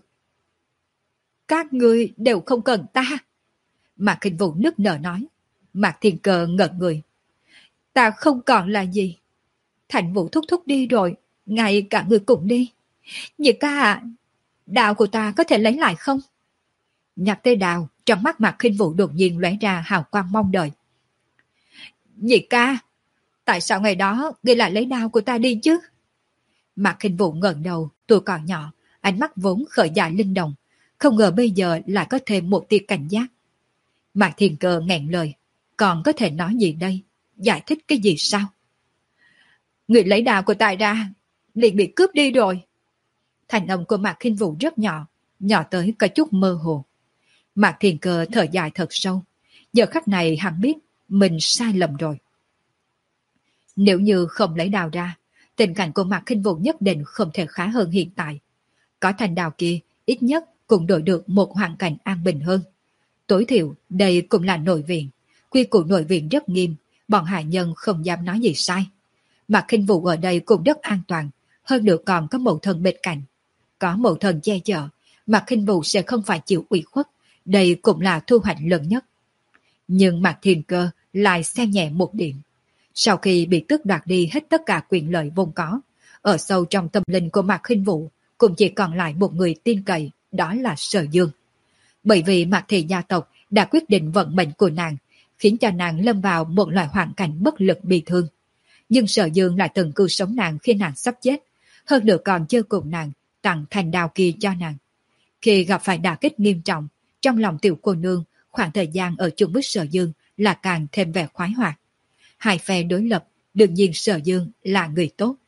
Các ngươi đều không cần ta. Mạc Khinh Vũ nức nở nói. Mạc Thiên Cơ ngẩn người. Ta không còn là gì. Thành Vũ thúc thúc đi rồi, ngay cả người cùng đi. Nhị ca à, đào của ta có thể lấy lại không? Nhắc tới đào, trong mắt Mạc Khinh Vũ đột nhiên lóe ra hào quang mong đợi. Nhị ca, tại sao ngày đó ngươi lại lấy đao của ta đi chứ? Mạc Khinh Vũ ngẩng đầu, tuổi còn nhỏ, ánh mắt vốn khởi dại linh động, không ngờ bây giờ lại có thêm một tia cảnh giác. Mạc Thiên Cơ nghẹn lời, còn có thể nói gì đây? Giải thích cái gì sao? Người lấy đao của ta ra, liền bị cướp đi rồi. Thành âm của Mạc Khinh Vũ rất nhỏ, nhỏ tới có chút mơ hồ. Mạc Thiên Cơ thở dài thật sâu, giờ khắc này hắn biết mình sai lầm rồi. Nếu như không lấy đào ra, tình cảnh của Mạc Khinh Vũ nhất định không thể khá hơn hiện tại. Có thành đào kia, ít nhất cũng đổi được một hoàn cảnh an bình hơn. Tối thiểu, đây cũng là nội viện. Quy củ nội viện rất nghiêm, bọn hạ nhân không dám nói gì sai. Mạc Khinh Vũ ở đây cũng rất an toàn, hơn nữa còn có mẫu thân bên cạnh. Có mẫu thân che chở, Mạc Khinh Vũ sẽ không phải chịu ủy khuất, đây cũng là thu hoạch lớn nhất. Nhưng Mạc Thiên Cơ lại xem nhẹ một điểm. Sau khi bị tước đoạt đi hết tất cả quyền lợi vốn có, ở sâu trong tâm linh của Mạc Khinh Vũ cũng chỉ còn lại một người tin cậy, đó là Sở Dương. Bởi vì Mạc Thị gia tộc đã quyết định vận mệnh của nàng, khiến cho nàng lâm vào một loại hoàn cảnh bất lực bi thương. Nhưng Sở Dương lại từng cứu sống nàng khi nàng sắp chết, hơn nữa còn chơi cùng nàng, tặng thành đao kia cho nàng. Khi gặp phải đả kích nghiêm trọng, trong lòng tiểu cô nương, khoảng thời gian ở chung với Sở Dương là càng thêm vẻ khoái hoạt. Hai phe đối lập, đương nhiên Sở Dương là người tốt.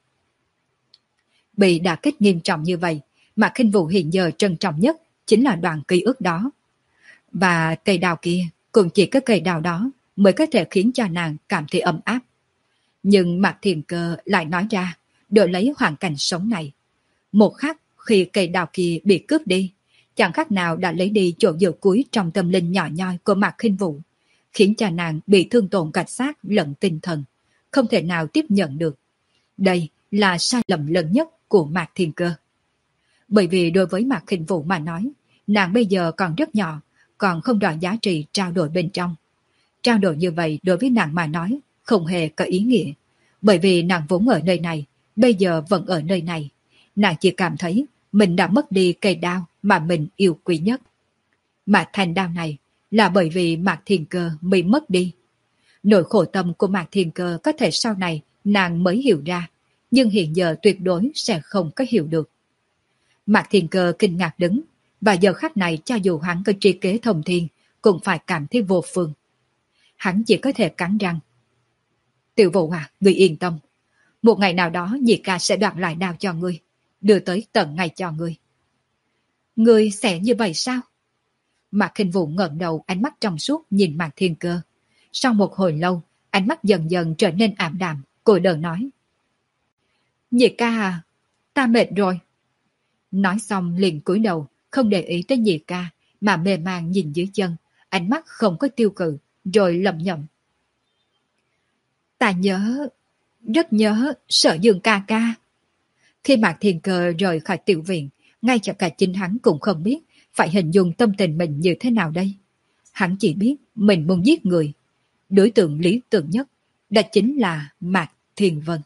Bị đả kích nghiêm trọng như vậy, mà Khinh Vũ hiện giờ trân trọng nhất chính là đoạn ký ức đó. Và cây đào kia, cũng chỉ có cây đào đó mới có thể khiến cho nàng cảm thấy ấm áp. Nhưng Mạc Thiên Cơ lại nói ra, đổi lấy hoàn cảnh sống này. Một khắc khi cây đào kia bị cướp đi, chẳng khác nào đã lấy đi chỗ dựa cuối trong tâm linh nhỏ nhoi của Mạc Khinh Vũ, khiến cho nàng bị thương tổn cả xác lẫn tinh thần, không thể nào tiếp nhận được. Đây là sai lầm lớn nhất của Mạc Thiên Cơ. Bởi vì đối với Mạc Khinh Vũ mà nói, nàng bây giờ còn rất nhỏ, còn không rõ giá trị trao đổi bên trong. Trao đổi như vậy đối với nàng mà nói không hề có ý nghĩa, bởi vì nàng vốn ở nơi này, bây giờ vẫn ở nơi này. Nàng chỉ cảm thấy mình đã mất đi cây đao mà mình yêu quý nhất. Mà thành đao này là bởi vì Mạc Thiên Cơ mới mất đi. Nỗi khổ tâm của Mạc Thiên Cơ có thể sau này nàng mới hiểu ra, nhưng hiện giờ tuyệt đối sẽ không có hiểu được. Mạc Thiên Cơ kinh ngạc đứng, và giờ khắc này cho dù hắn có trí kế thông thiên, cũng phải cảm thấy vô phương. Hắn chỉ có thể cắn răng. Tiểu Vũ à, ngươi yên tâm. Một ngày nào đó nhị ca sẽ đoạt lại đao cho ngươi, đưa tới tận ngày cho ngươi. Ngươi sẽ như vậy sao? Mạc Khinh Vũ ngẩng đầu, ánh mắt trong suốt nhìn Mạc Thiên Cơ. Sau một hồi lâu, ánh mắt dần dần trở nên ảm đạm, cô đờ nói. Nhị ca à, ta mệt rồi. Nói xong liền cúi đầu, không để ý tới nhị ca, mà mê man nhìn dưới chân, ánh mắt không có tiêu cự, rồi lẩm nhẩm. Ta nhớ, rất nhớ Sở Dương ca ca. Khi Mạc Thiên Cơ rời khỏi tiểu viện, ngay cho cả chính hắn cũng không biết phải hình dung tâm tình mình như thế nào đây. Hắn chỉ biết mình muốn giết người. Đối tượng lý tưởng nhất, đó chính là Mạc Thiên Vân.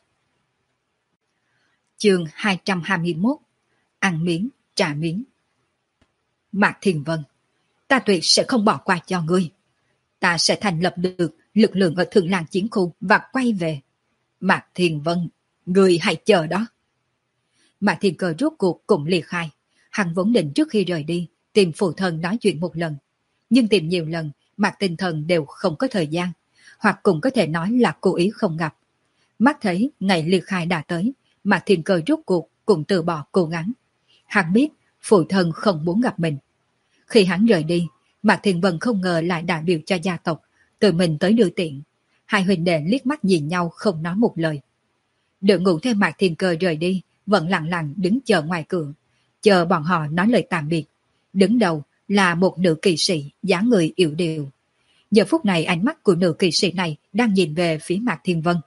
Chương hai trăm hai mươi mốt. Ăn miếng, trả miếng. Mạc Thiên Vân, ta tuyệt sẽ không bỏ qua cho ngươi. Ta sẽ thành lập được lực lượng ở Thượng Làng Chiến Khu và quay về. Mạc Thiên Vân, ngươi hãy chờ đó. Mạc Thiên Cơ rốt cuộc cũng ly khai. Hắn vốn định trước khi rời đi tìm phụ thân nói chuyện một lần, nhưng tìm nhiều lần Mạc Tinh Thần đều không có thời gian, hoặc cũng có thể nói là cố ý không gặp. Mắt thấy ngày ly khai đã tới, Mạc Thiên Cơ rốt cuộc cũng từ bỏ cố gắng. Hắn biết phụ thân không muốn gặp mình. Khi hắn rời đi, Mạc Thiên Vân không ngờ lại đại biểu cho gia tộc, tự mình tới đưa tiện. Hai huynh đệ liếc mắt nhìn nhau không nói một lời. Đội ngũ theo Mạc Thiên Cơ rời đi, vẫn lặng lặng đứng chờ ngoài cửa, chờ bọn họ nói lời tạm biệt. Đứng đầu là một nữ kỵ sĩ dáng người yểu điệu. Giờ phút này ánh mắt của nữ kỵ sĩ này đang nhìn về phía Mạc Thiên Vân.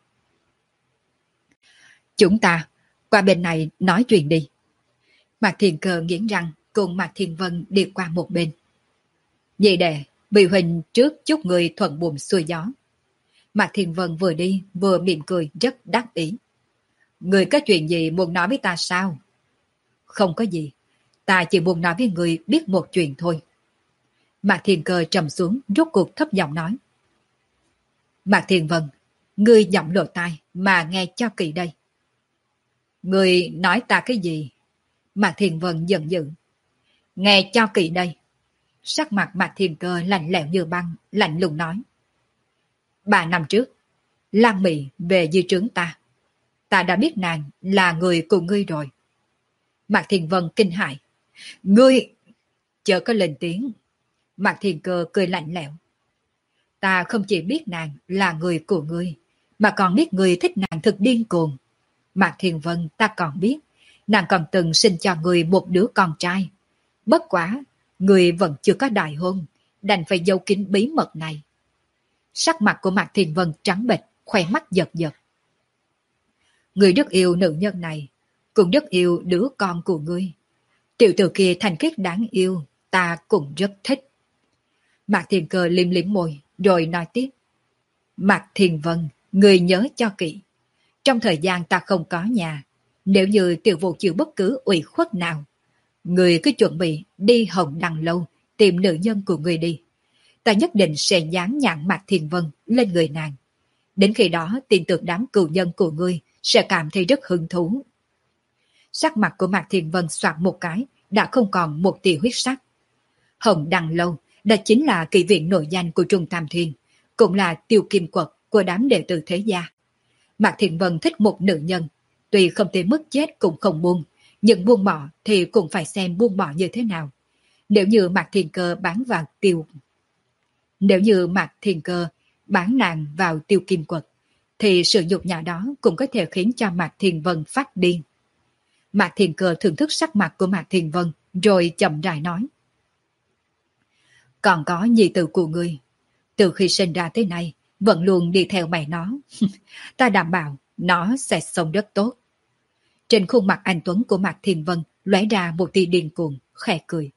Chúng ta qua bên này nói chuyện đi. Mạc Thiên Cơ nghiến răng cùng Mạc Thiên Vân đi qua một bên. Nhị đệ, bị huynh trước chúc người thuận buồm xuôi gió. Mạc Thiên Vân vừa đi vừa mỉm cười rất đắc ý. Người có chuyện gì muốn nói với ta sao? Không có gì, ta chỉ muốn nói với người biết một chuyện thôi. Mạc Thiên Cơ trầm xuống rốt cuộc thấp giọng nói. Mạc Thiên Vân, ngươi giọng lộ tai mà nghe cho kỹ đây. Ngươi nói ta cái gì? Mạc Thiên Vân giận dữ. Nghe cho kỹ đây. Sắc mặt Mạc Thiên Cơ lạnh lẽo như băng, lạnh lùng nói. Ba năm trước, Lan Mị về dưới trướng ta. Ta đã biết nàng là người của ngươi rồi. Mạc Thiên Vân kinh hãi. Ngươi... Chớ có lên tiếng. Mạc Thiên Cơ cười lạnh lẽo. Ta không chỉ biết nàng là người của ngươi, mà còn biết ngươi thích nàng thực điên cuồng. Mạc Thiên Vân, ta còn biết nàng còn từng sinh cho ngươi một đứa con trai. Bất quá, ngươi vẫn chưa có đại hôn, đành phải giấu kín bí mật này. Sắc mặt của Mạc Thiên Vân trắng bệch, khóe mắt giật giật. Ngươi rất yêu nữ nhân này, cũng rất yêu đứa con của ngươi. Tiểu tử kia thanh khiết đáng yêu, ta cũng rất thích. Mạc Thiên Cơ liếm liếm môi, rồi nói tiếp. Mạc Thiên Vân, ngươi nhớ cho kỹ. Trong thời gian ta không có nhà, nếu như tiểu vụ chịu bất cứ ủy khuất nào, ngươi cứ chuẩn bị đi Hồng Đăng Lâu tìm nữ nhân của ngươi đi. Ta nhất định sẽ dán nhãn Mạc Thiên Vân lên người nàng. Đến khi đó tin tưởng đám cừu nhân của ngươi sẽ cảm thấy rất hứng thú. Sắc mặt của Mạc Thiên Vân soạt một cái, đã không còn một tia huyết sắc. Hồng Đăng Lâu, đó chính là kỵ viện nổi danh của Trung Tam Thiên, cũng là tiêu kim quật của đám đệ tử thế gia. Mạc Thiên Vân thích một nữ nhân, tuy không thể mất chết cũng không buông, nhưng buông bỏ thì cũng phải xem buông bỏ như thế nào. Nếu như Mạc Thiên Cơ bán vào tiêu... Nếu như Mạc Thiên Cơ bán nàng vào tiêu kim quật, thì sự nhục nhã đó cũng có thể khiến cho Mạc Thiên Vân phát điên. Mạc Thiên Cơ thưởng thức sắc mặt của Mạc Thiên Vân, rồi chậm rãi nói. Còn có nhi tử của ngươi, từ khi sinh ra tới nay, vẫn luôn đi theo mẹ nó. Ta đảm bảo nó sẽ sống rất tốt. Trên khuôn mặt anh tuấn của Mạc Thiên Vân lóe ra một tia điên cuồng, khẽ cười.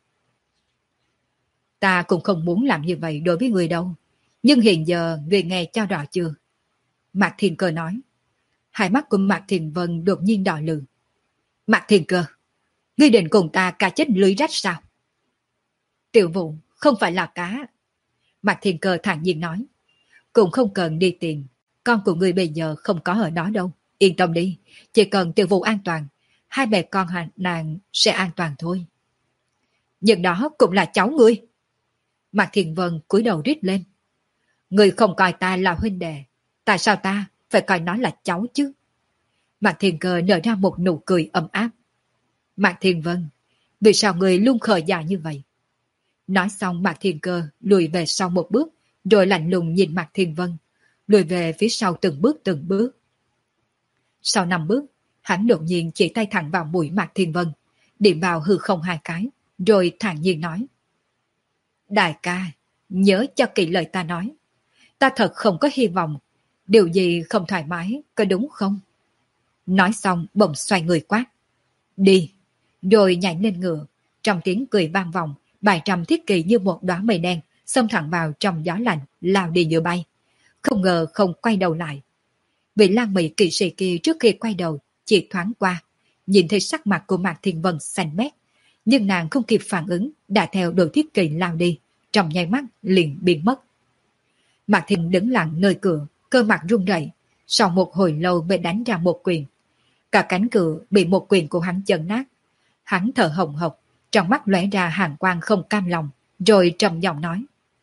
Ta cũng không muốn làm như vậy đối với người đâu. Nhưng hiện giờ người nghe cho rõ chưa? Mạc Thiên Cơ nói. Hai mắt của Mạc Thiên Vân đột nhiên đỏ lừ. Mạc Thiên Cơ, ngươi định cùng ta cá chết lưới rách sao? Tiểu Vũ không phải là cá. Mạc Thiên Cơ thản nhiên nói. Cũng không cần đi tìm. Con của ngươi bây giờ không có ở đó đâu. Yên tâm đi, chỉ cần Tiểu Vũ an toàn, hai mẹ con hà- nàng sẽ an toàn thôi. Nhưng đó cũng là cháu ngươi. Mạc Thiền Vân cúi đầu rít lên. Ngươi không coi ta là huynh đệ, tại sao ta phải coi nó là cháu chứ? Mạc Thiền Cơ nở ra một nụ cười ấm áp. Mạc Thiền Vân, vì sao ngươi luôn khờ dại như vậy? Nói xong Mạc Thiền Cơ lùi về sau một bước, rồi lạnh lùng nhìn Mạc Thiền Vân, lùi về phía sau từng bước từng bước. Sau năm bước, hắn đột nhiên chỉ tay thẳng vào mũi Mạc Thiền Vân, điểm vào hư không hai cái, rồi thản nhiên nói. Đại ca, nhớ cho kỹ lời ta nói. Ta thật không có hy vọng, điều gì không thoải mái, có đúng không? Nói xong bỗng xoay người quát. Đi! Rồi nhảy lên ngựa, trong tiếng cười vang vọng, bài trăm thiết kỳ như một đóa mây đen, xông thẳng vào trong gió lạnh, lao đi như bay. Không ngờ không quay đầu lại. Vị Lan Mỹ kỵ sĩ kia trước khi quay đầu, chỉ thoáng qua, nhìn thấy sắc mặt của Mạc Thiên Vân xanh mét, nhưng nàng không kịp phản ứng, đã theo đội thiết kỳ lao đi, trong nháy mắt liền biến mất. Mạc Thiên đứng lặng nơi cửa, cơ mặt run rẩy, sau một hồi lâu mới đánh ra một quyền. Cả cánh cửa bị một quyền của hắn chấn nát. Hắn thở hồng hộc, trong mắt lóe ra hàn quang không cam lòng, rồi trầm giọng nói.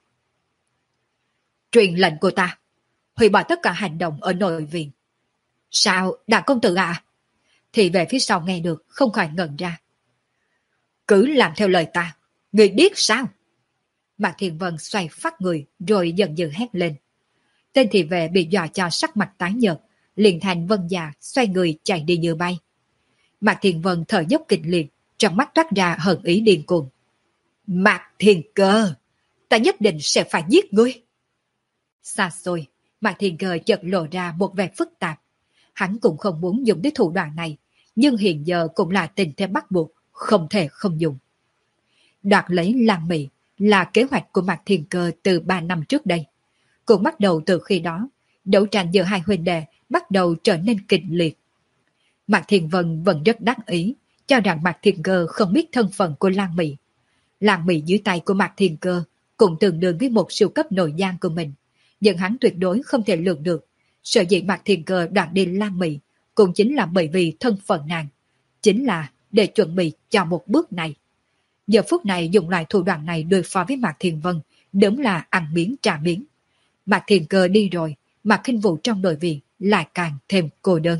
Truyền lệnh của ta, hủy bỏ tất cả hành động ở nội viện. Sao, đại công tử à? Thì về phía sau nghe được, không khỏi ngẩn ra. Cứ làm theo lời ta, người biết sao? Mạc Thiên Vân xoay phát người, rồi dần dần hét lên. Tên thị vệ bị dọa cho sắc mặt tái nhợt, liền thành vân già, xoay người chạy đi như bay. Mạc Thiên Vân thở dốc kịch liệt, trong mắt toát ra hận ý điên cuồng. Mạc Thiên Cơ, ta nhất định sẽ phải giết ngươi. Xa xôi, Mạc Thiên Cơ chợt lộ ra một vẻ phức tạp. Hắn cũng không muốn dùng đến thủ đoạn này, nhưng hiện giờ cũng là tình thế bắt buộc, không thể không dùng. Đoạt lấy Lan Mỹ là kế hoạch của Mạc Thiên Cơ từ ba năm trước đây. Cũng bắt đầu từ khi đó, đấu tranh giữa hai huynh đệ bắt đầu trở nên kịch liệt. Mạc Thiên Vân vẫn rất đắc ý, cho rằng Mạc Thiên Cơ không biết thân phận của Lan Mỹ. Lan Mỹ dưới tay của Mạc Thiên Cơ cũng tương đương với một siêu cấp nội gián của mình, nhưng hắn tuyệt đối không thể lường được. Sở dĩ Mạc Thiên Cơ đoạt đi Lan Mỹ cũng chính là bởi vì thân phận nàng, chính là để chuẩn bị cho một bước này. Giờ phút này dùng lại thủ đoạn này đối phó với Mạc Thiên Vân, đúng là ăn miếng trả miếng. Mạc Thiên Cơ đi rồi, Mạc Khinh Vũ trong nội viện lại càng thêm cô đơn.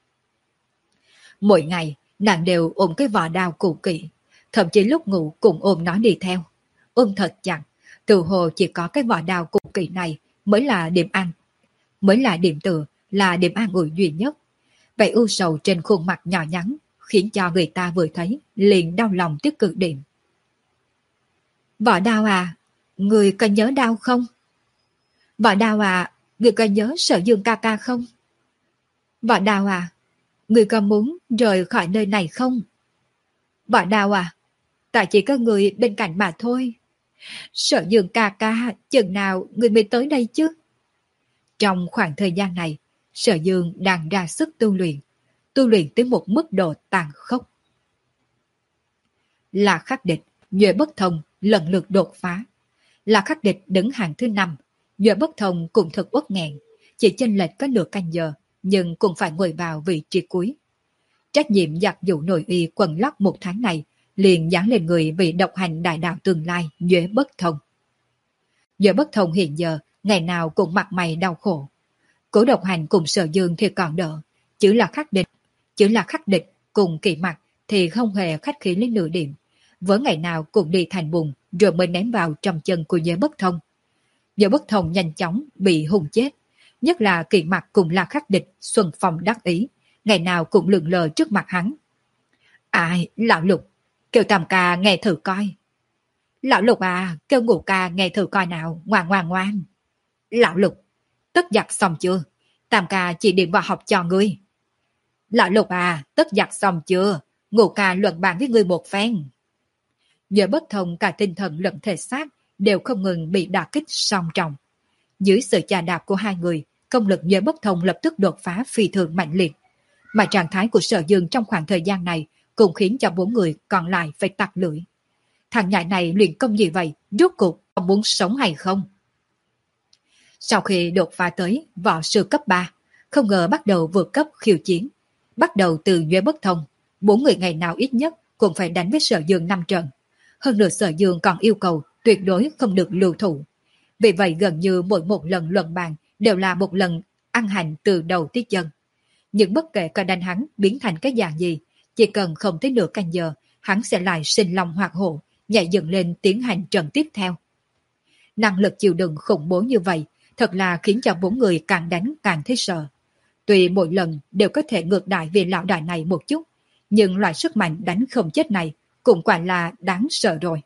Mỗi ngày, nàng đều ôm cái vỏ đao cũ kỹ, thậm chí lúc ngủ cũng ôm nó đi theo. Ôm thật chặt, từ hồ chỉ có cái vỏ đao cũ kỹ này mới là điểm ăn, mới là điểm tựa, là điểm an ủi duy nhất. Vậy ưu sầu trên khuôn mặt nhỏ nhắn, khiến cho người ta vừa thấy, liền đau lòng tới cực điểm. Vỏ đao à, người có nhớ đau không? Vỏ đao à, người có nhớ Sở Dương ca ca không? Vỏ đao à, người có muốn rời khỏi nơi này không? Vỏ đao à, tại chỉ có người bên cạnh mà thôi. Sở Dương ca ca, chừng nào người mới tới đây chứ? Trong khoảng thời gian này, Sở Dương đang ra sức tu luyện, tu luyện tới một mức độ tàn khốc. Là Khắc Địch, Nhuệ Bất Thông lần lượt đột phá. Là Khắc Địch đứng hàng thứ năm, Nhuệ Bất Thông cũng thật uất nghẹn, chỉ chênh lệch có nửa canh giờ, nhưng cũng phải ngồi vào vị trí cuối. Trách nhiệm giặt dụ nội y quần lót một tháng này liền dán lên người vị độc hành đại đạo tương lai Nhuệ Bất Thông. Nhuệ Bất Thông hiện giờ ngày nào cũng mặt mày đau khổ. Cố độc hành cùng Sở Dương thì còn đỡ, chứ là Khắc Địch, chứ là Khắc Địch cùng Kỳ Mặc thì không hề khách khí lên nửa điểm, với ngày nào cũng đi thành bùn rồi mới ném vào trong chân của Nhuệ Bất Thông. Nhuệ Bất Thông nhanh chóng bị hùng chết, nhất là Kỳ Mặc cùng là Khắc Địch xuân phong đắc ý, ngày nào cũng lượn lờ trước mặt hắn. Ai, lão Lục, kêu Tam ca nghe thử coi. Lão Lục à, kêu Ngũ ca nghe thử coi nào, ngoan ngoan ngoan. Lão Lục, tất giặt xong chưa? Tam ca chỉ điện vào học cho ngươi. Lão Lục à, tất giặt xong chưa? Ngũ ca luận bàn với ngươi một phen. Nhuệ Bất Thông cả tinh thần lẫn thể xác đều không ngừng bị đả kích song trọng. Dưới sự chà đạp của hai người, công lực Nhuệ Bất Thông lập tức đột phá phi thường mạnh liệt. Mà trạng thái của Sở Dương trong khoảng thời gian này cũng khiến cho bốn người còn lại phải tặc lưỡi. Thằng nhãi này luyện công gì vậy? Rốt cuộc ông muốn sống hay không? Sau khi đột phá tới võ sư cấp ba, không ngờ bắt đầu vượt cấp khiêu chiến. Bắt đầu từ Nhuế Bất Thông, bốn người ngày nào ít nhất cũng phải đánh với Sở Dương năm trận. Hơn nữa Sở Dương còn yêu cầu tuyệt đối không được lưu thủ. Vì vậy gần như mỗi một lần luận bàn đều là một lần ăn hành từ đầu tới chân. Nhưng bất kể có đánh hắn biến thành cái dạng gì, chỉ cần không tới nửa canh giờ, hắn sẽ lại sinh lòng hoạt hổ, nhảy dựng lên tiến hành trận tiếp theo. Năng lực chịu đựng khủng bố như vậy, thật là khiến cho bốn người càng đánh càng thấy sợ. Tuy mỗi lần đều có thể ngược đại về lão đại này một chút, nhưng loại sức mạnh đánh không chết này cũng quả là đáng sợ rồi.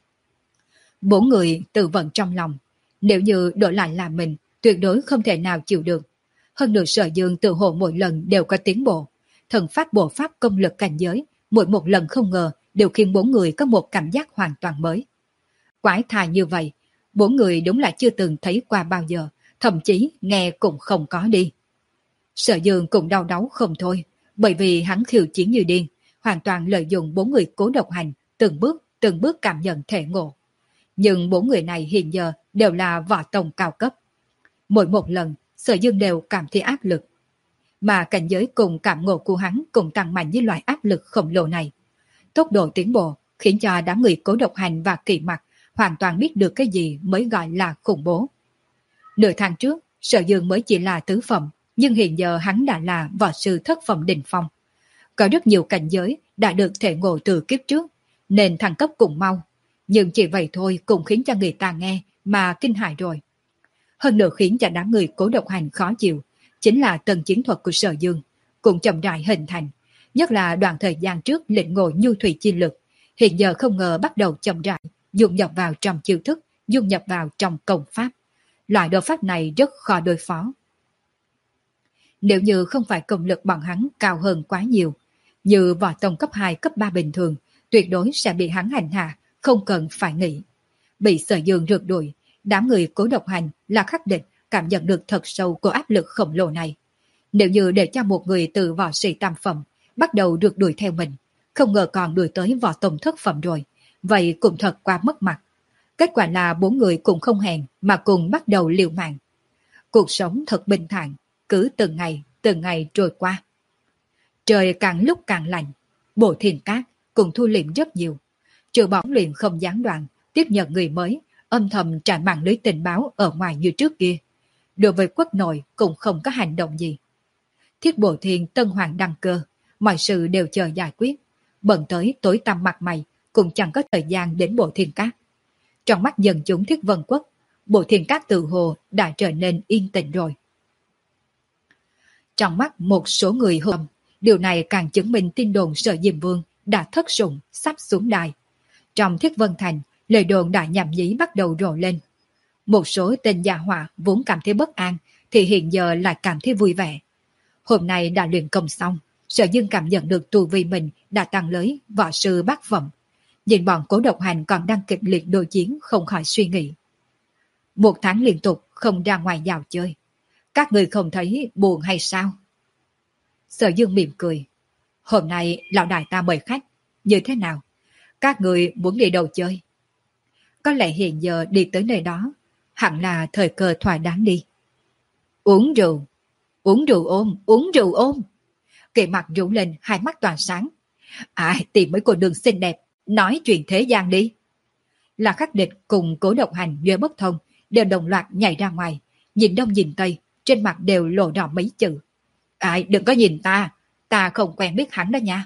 Bốn người tự vận trong lòng, nếu như đổi lại là mình, tuyệt đối không thể nào chịu được. Hơn nữa Sở Dương tự hồ mỗi lần đều có tiến bộ, thần pháp bộ pháp công lực cảnh giới, mỗi một lần không ngờ đều khiến bốn người có một cảm giác hoàn toàn mới. Quái thai như vậy, bốn người đúng là chưa từng thấy qua bao giờ, thậm chí nghe cũng không có đi. Sở Dương cũng đau đáu không thôi, bởi vì hắn khiêu chiến như điên, hoàn toàn lợi dụng bốn người cố độc hành, từng bước, từng bước cảm nhận thể ngộ. Nhưng bốn người này hiện giờ đều là võ tông cao cấp. Mỗi một lần, Sở Dương đều cảm thấy áp lực. Mà cảnh giới cùng cảm ngộ của hắn cũng tăng mạnh với loại áp lực khổng lồ này. Tốc độ tiến bộ khiến cho đám người cố độc hành và kỳ mặt hoàn toàn biết được cái gì mới gọi là khủng bố. Nửa tháng trước, Sở Dương mới chỉ là tứ phẩm, nhưng hiện giờ hắn đã là võ sư thất phẩm đỉnh phong. Có rất nhiều cảnh giới đã được thể ngộ từ kiếp trước, nên thăng cấp cũng mau. Nhưng chỉ vậy thôi cũng khiến cho người ta nghe mà kinh hại rồi. Hơn nữa khiến cho đám người cố độc hành khó chịu, chính là tầng chiến thuật của Sở Dương, cũng chậm rãi hình thành. Nhất là đoạn thời gian trước lĩnh ngộ nhu thủy chi lực, hiện giờ không ngờ bắt đầu chậm rãi, dung nhập vào trong chiêu thức, dung nhập vào trong công pháp. Loại đồ pháp này rất khó đối phó. Nếu như không phải công lực bọn hắn cao hơn quá nhiều, như võ tông cấp hai, cấp ba bình thường, tuyệt đối sẽ bị hắn hành hạ, không cần phải nghĩ. Bị Sở Dương rượt đuổi, đám người cố độc hành là khắc định cảm nhận được thật sâu của áp lực khổng lồ này. Nếu như để cho một người từ võ sĩ tam phẩm bắt đầu rượt đuổi theo mình, không ngờ còn đuổi tới võ tông thất phẩm rồi, vậy cũng thật quá mất mặt. Kết quả là bốn người cũng không hẹn mà cùng bắt đầu liều mạng. Cuộc sống thật bình thản, cứ từng ngày, từng ngày trôi qua. Trời càng lúc càng lạnh, Bộ Thiền Cát cũng thu liệm rất nhiều. Trừ bóng luyện không gián đoạn, tiếp nhận người mới, âm thầm trải mạng lưới tình báo ở ngoài như trước kia. Đối với quốc nội cũng không có hành động gì. Thiết Bộ Thiền Tân Hoàng đăng cơ, mọi sự đều chờ giải quyết. Bận tới tối tăm mặt mày, cũng chẳng có thời gian đến Bộ Thiền Cát. Trong mắt dân chúng Thiết Vân Quốc, Bộ Thiền Cát tự hồ đã trở nên yên tĩnh rồi. Trong mắt một số người hôm, điều này càng chứng minh tin đồn Sở Diêm Vương đã thất sủng sắp xuống đài. Trong Thiết Vân Thành, lời đồn đã nhảm nhí bắt đầu rộ lên. Một số tên gia họa vốn cảm thấy bất an thì hiện giờ lại cảm thấy vui vẻ. Hôm nay đã luyện công xong, Sở Dương cảm nhận được tu vi mình đã tăng lấy võ sư bát phẩm. Nhìn bọn cố độc hành còn đang kịch liệt đối chiến không khỏi suy nghĩ. Một tháng liên tục không ra ngoài dạo chơi. Các người không thấy buồn hay sao? Sở Dương mỉm cười. Hôm nay lão đại ta mời khách. Như thế nào? Các người muốn đi đâu chơi? Có lẽ hiện giờ đi tới nơi đó hẳn là thời cơ thỏa đáng đi. Uống rượu. Uống rượu ôm. Uống rượu ôm. Kỳ mặt rủ lên hai mắt tỏa sáng. À, tìm mấy cô đường xinh đẹp. Nói chuyện thế gian đi. Là Khắc Địch cùng Cố Độc Hành Nhuế Bất Thông đều đồng loạt nhảy ra ngoài. Nhìn đông nhìn tây, trên mặt đều lộ rõ mấy chữ. Ai, đừng có nhìn ta. Ta không quen biết hắn đó nha.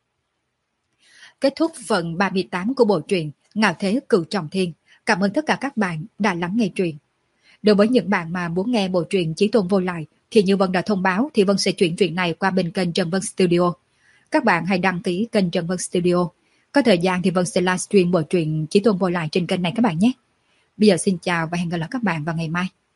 Kết thúc phần ba mươi tám của bộ truyện Ngạo Thế Cửu Trọng Thiên. Cảm ơn tất cả các bạn đã lắng nghe truyện. Đối với những bạn mà muốn nghe bộ truyện Chí Tôn Vô Lại thì như Vân đã thông báo thì Vân sẽ chuyển truyện này qua bên kênh Trần Vân Studio. Các bạn hãy đăng ký kênh Trần Vân Studio. Có thời gian thì Vân sẽ livestream bộ truyện Chí Tôn Vô Lại trên kênh này các bạn nhé. Bây giờ xin chào và hẹn gặp lại các bạn vào ngày mai.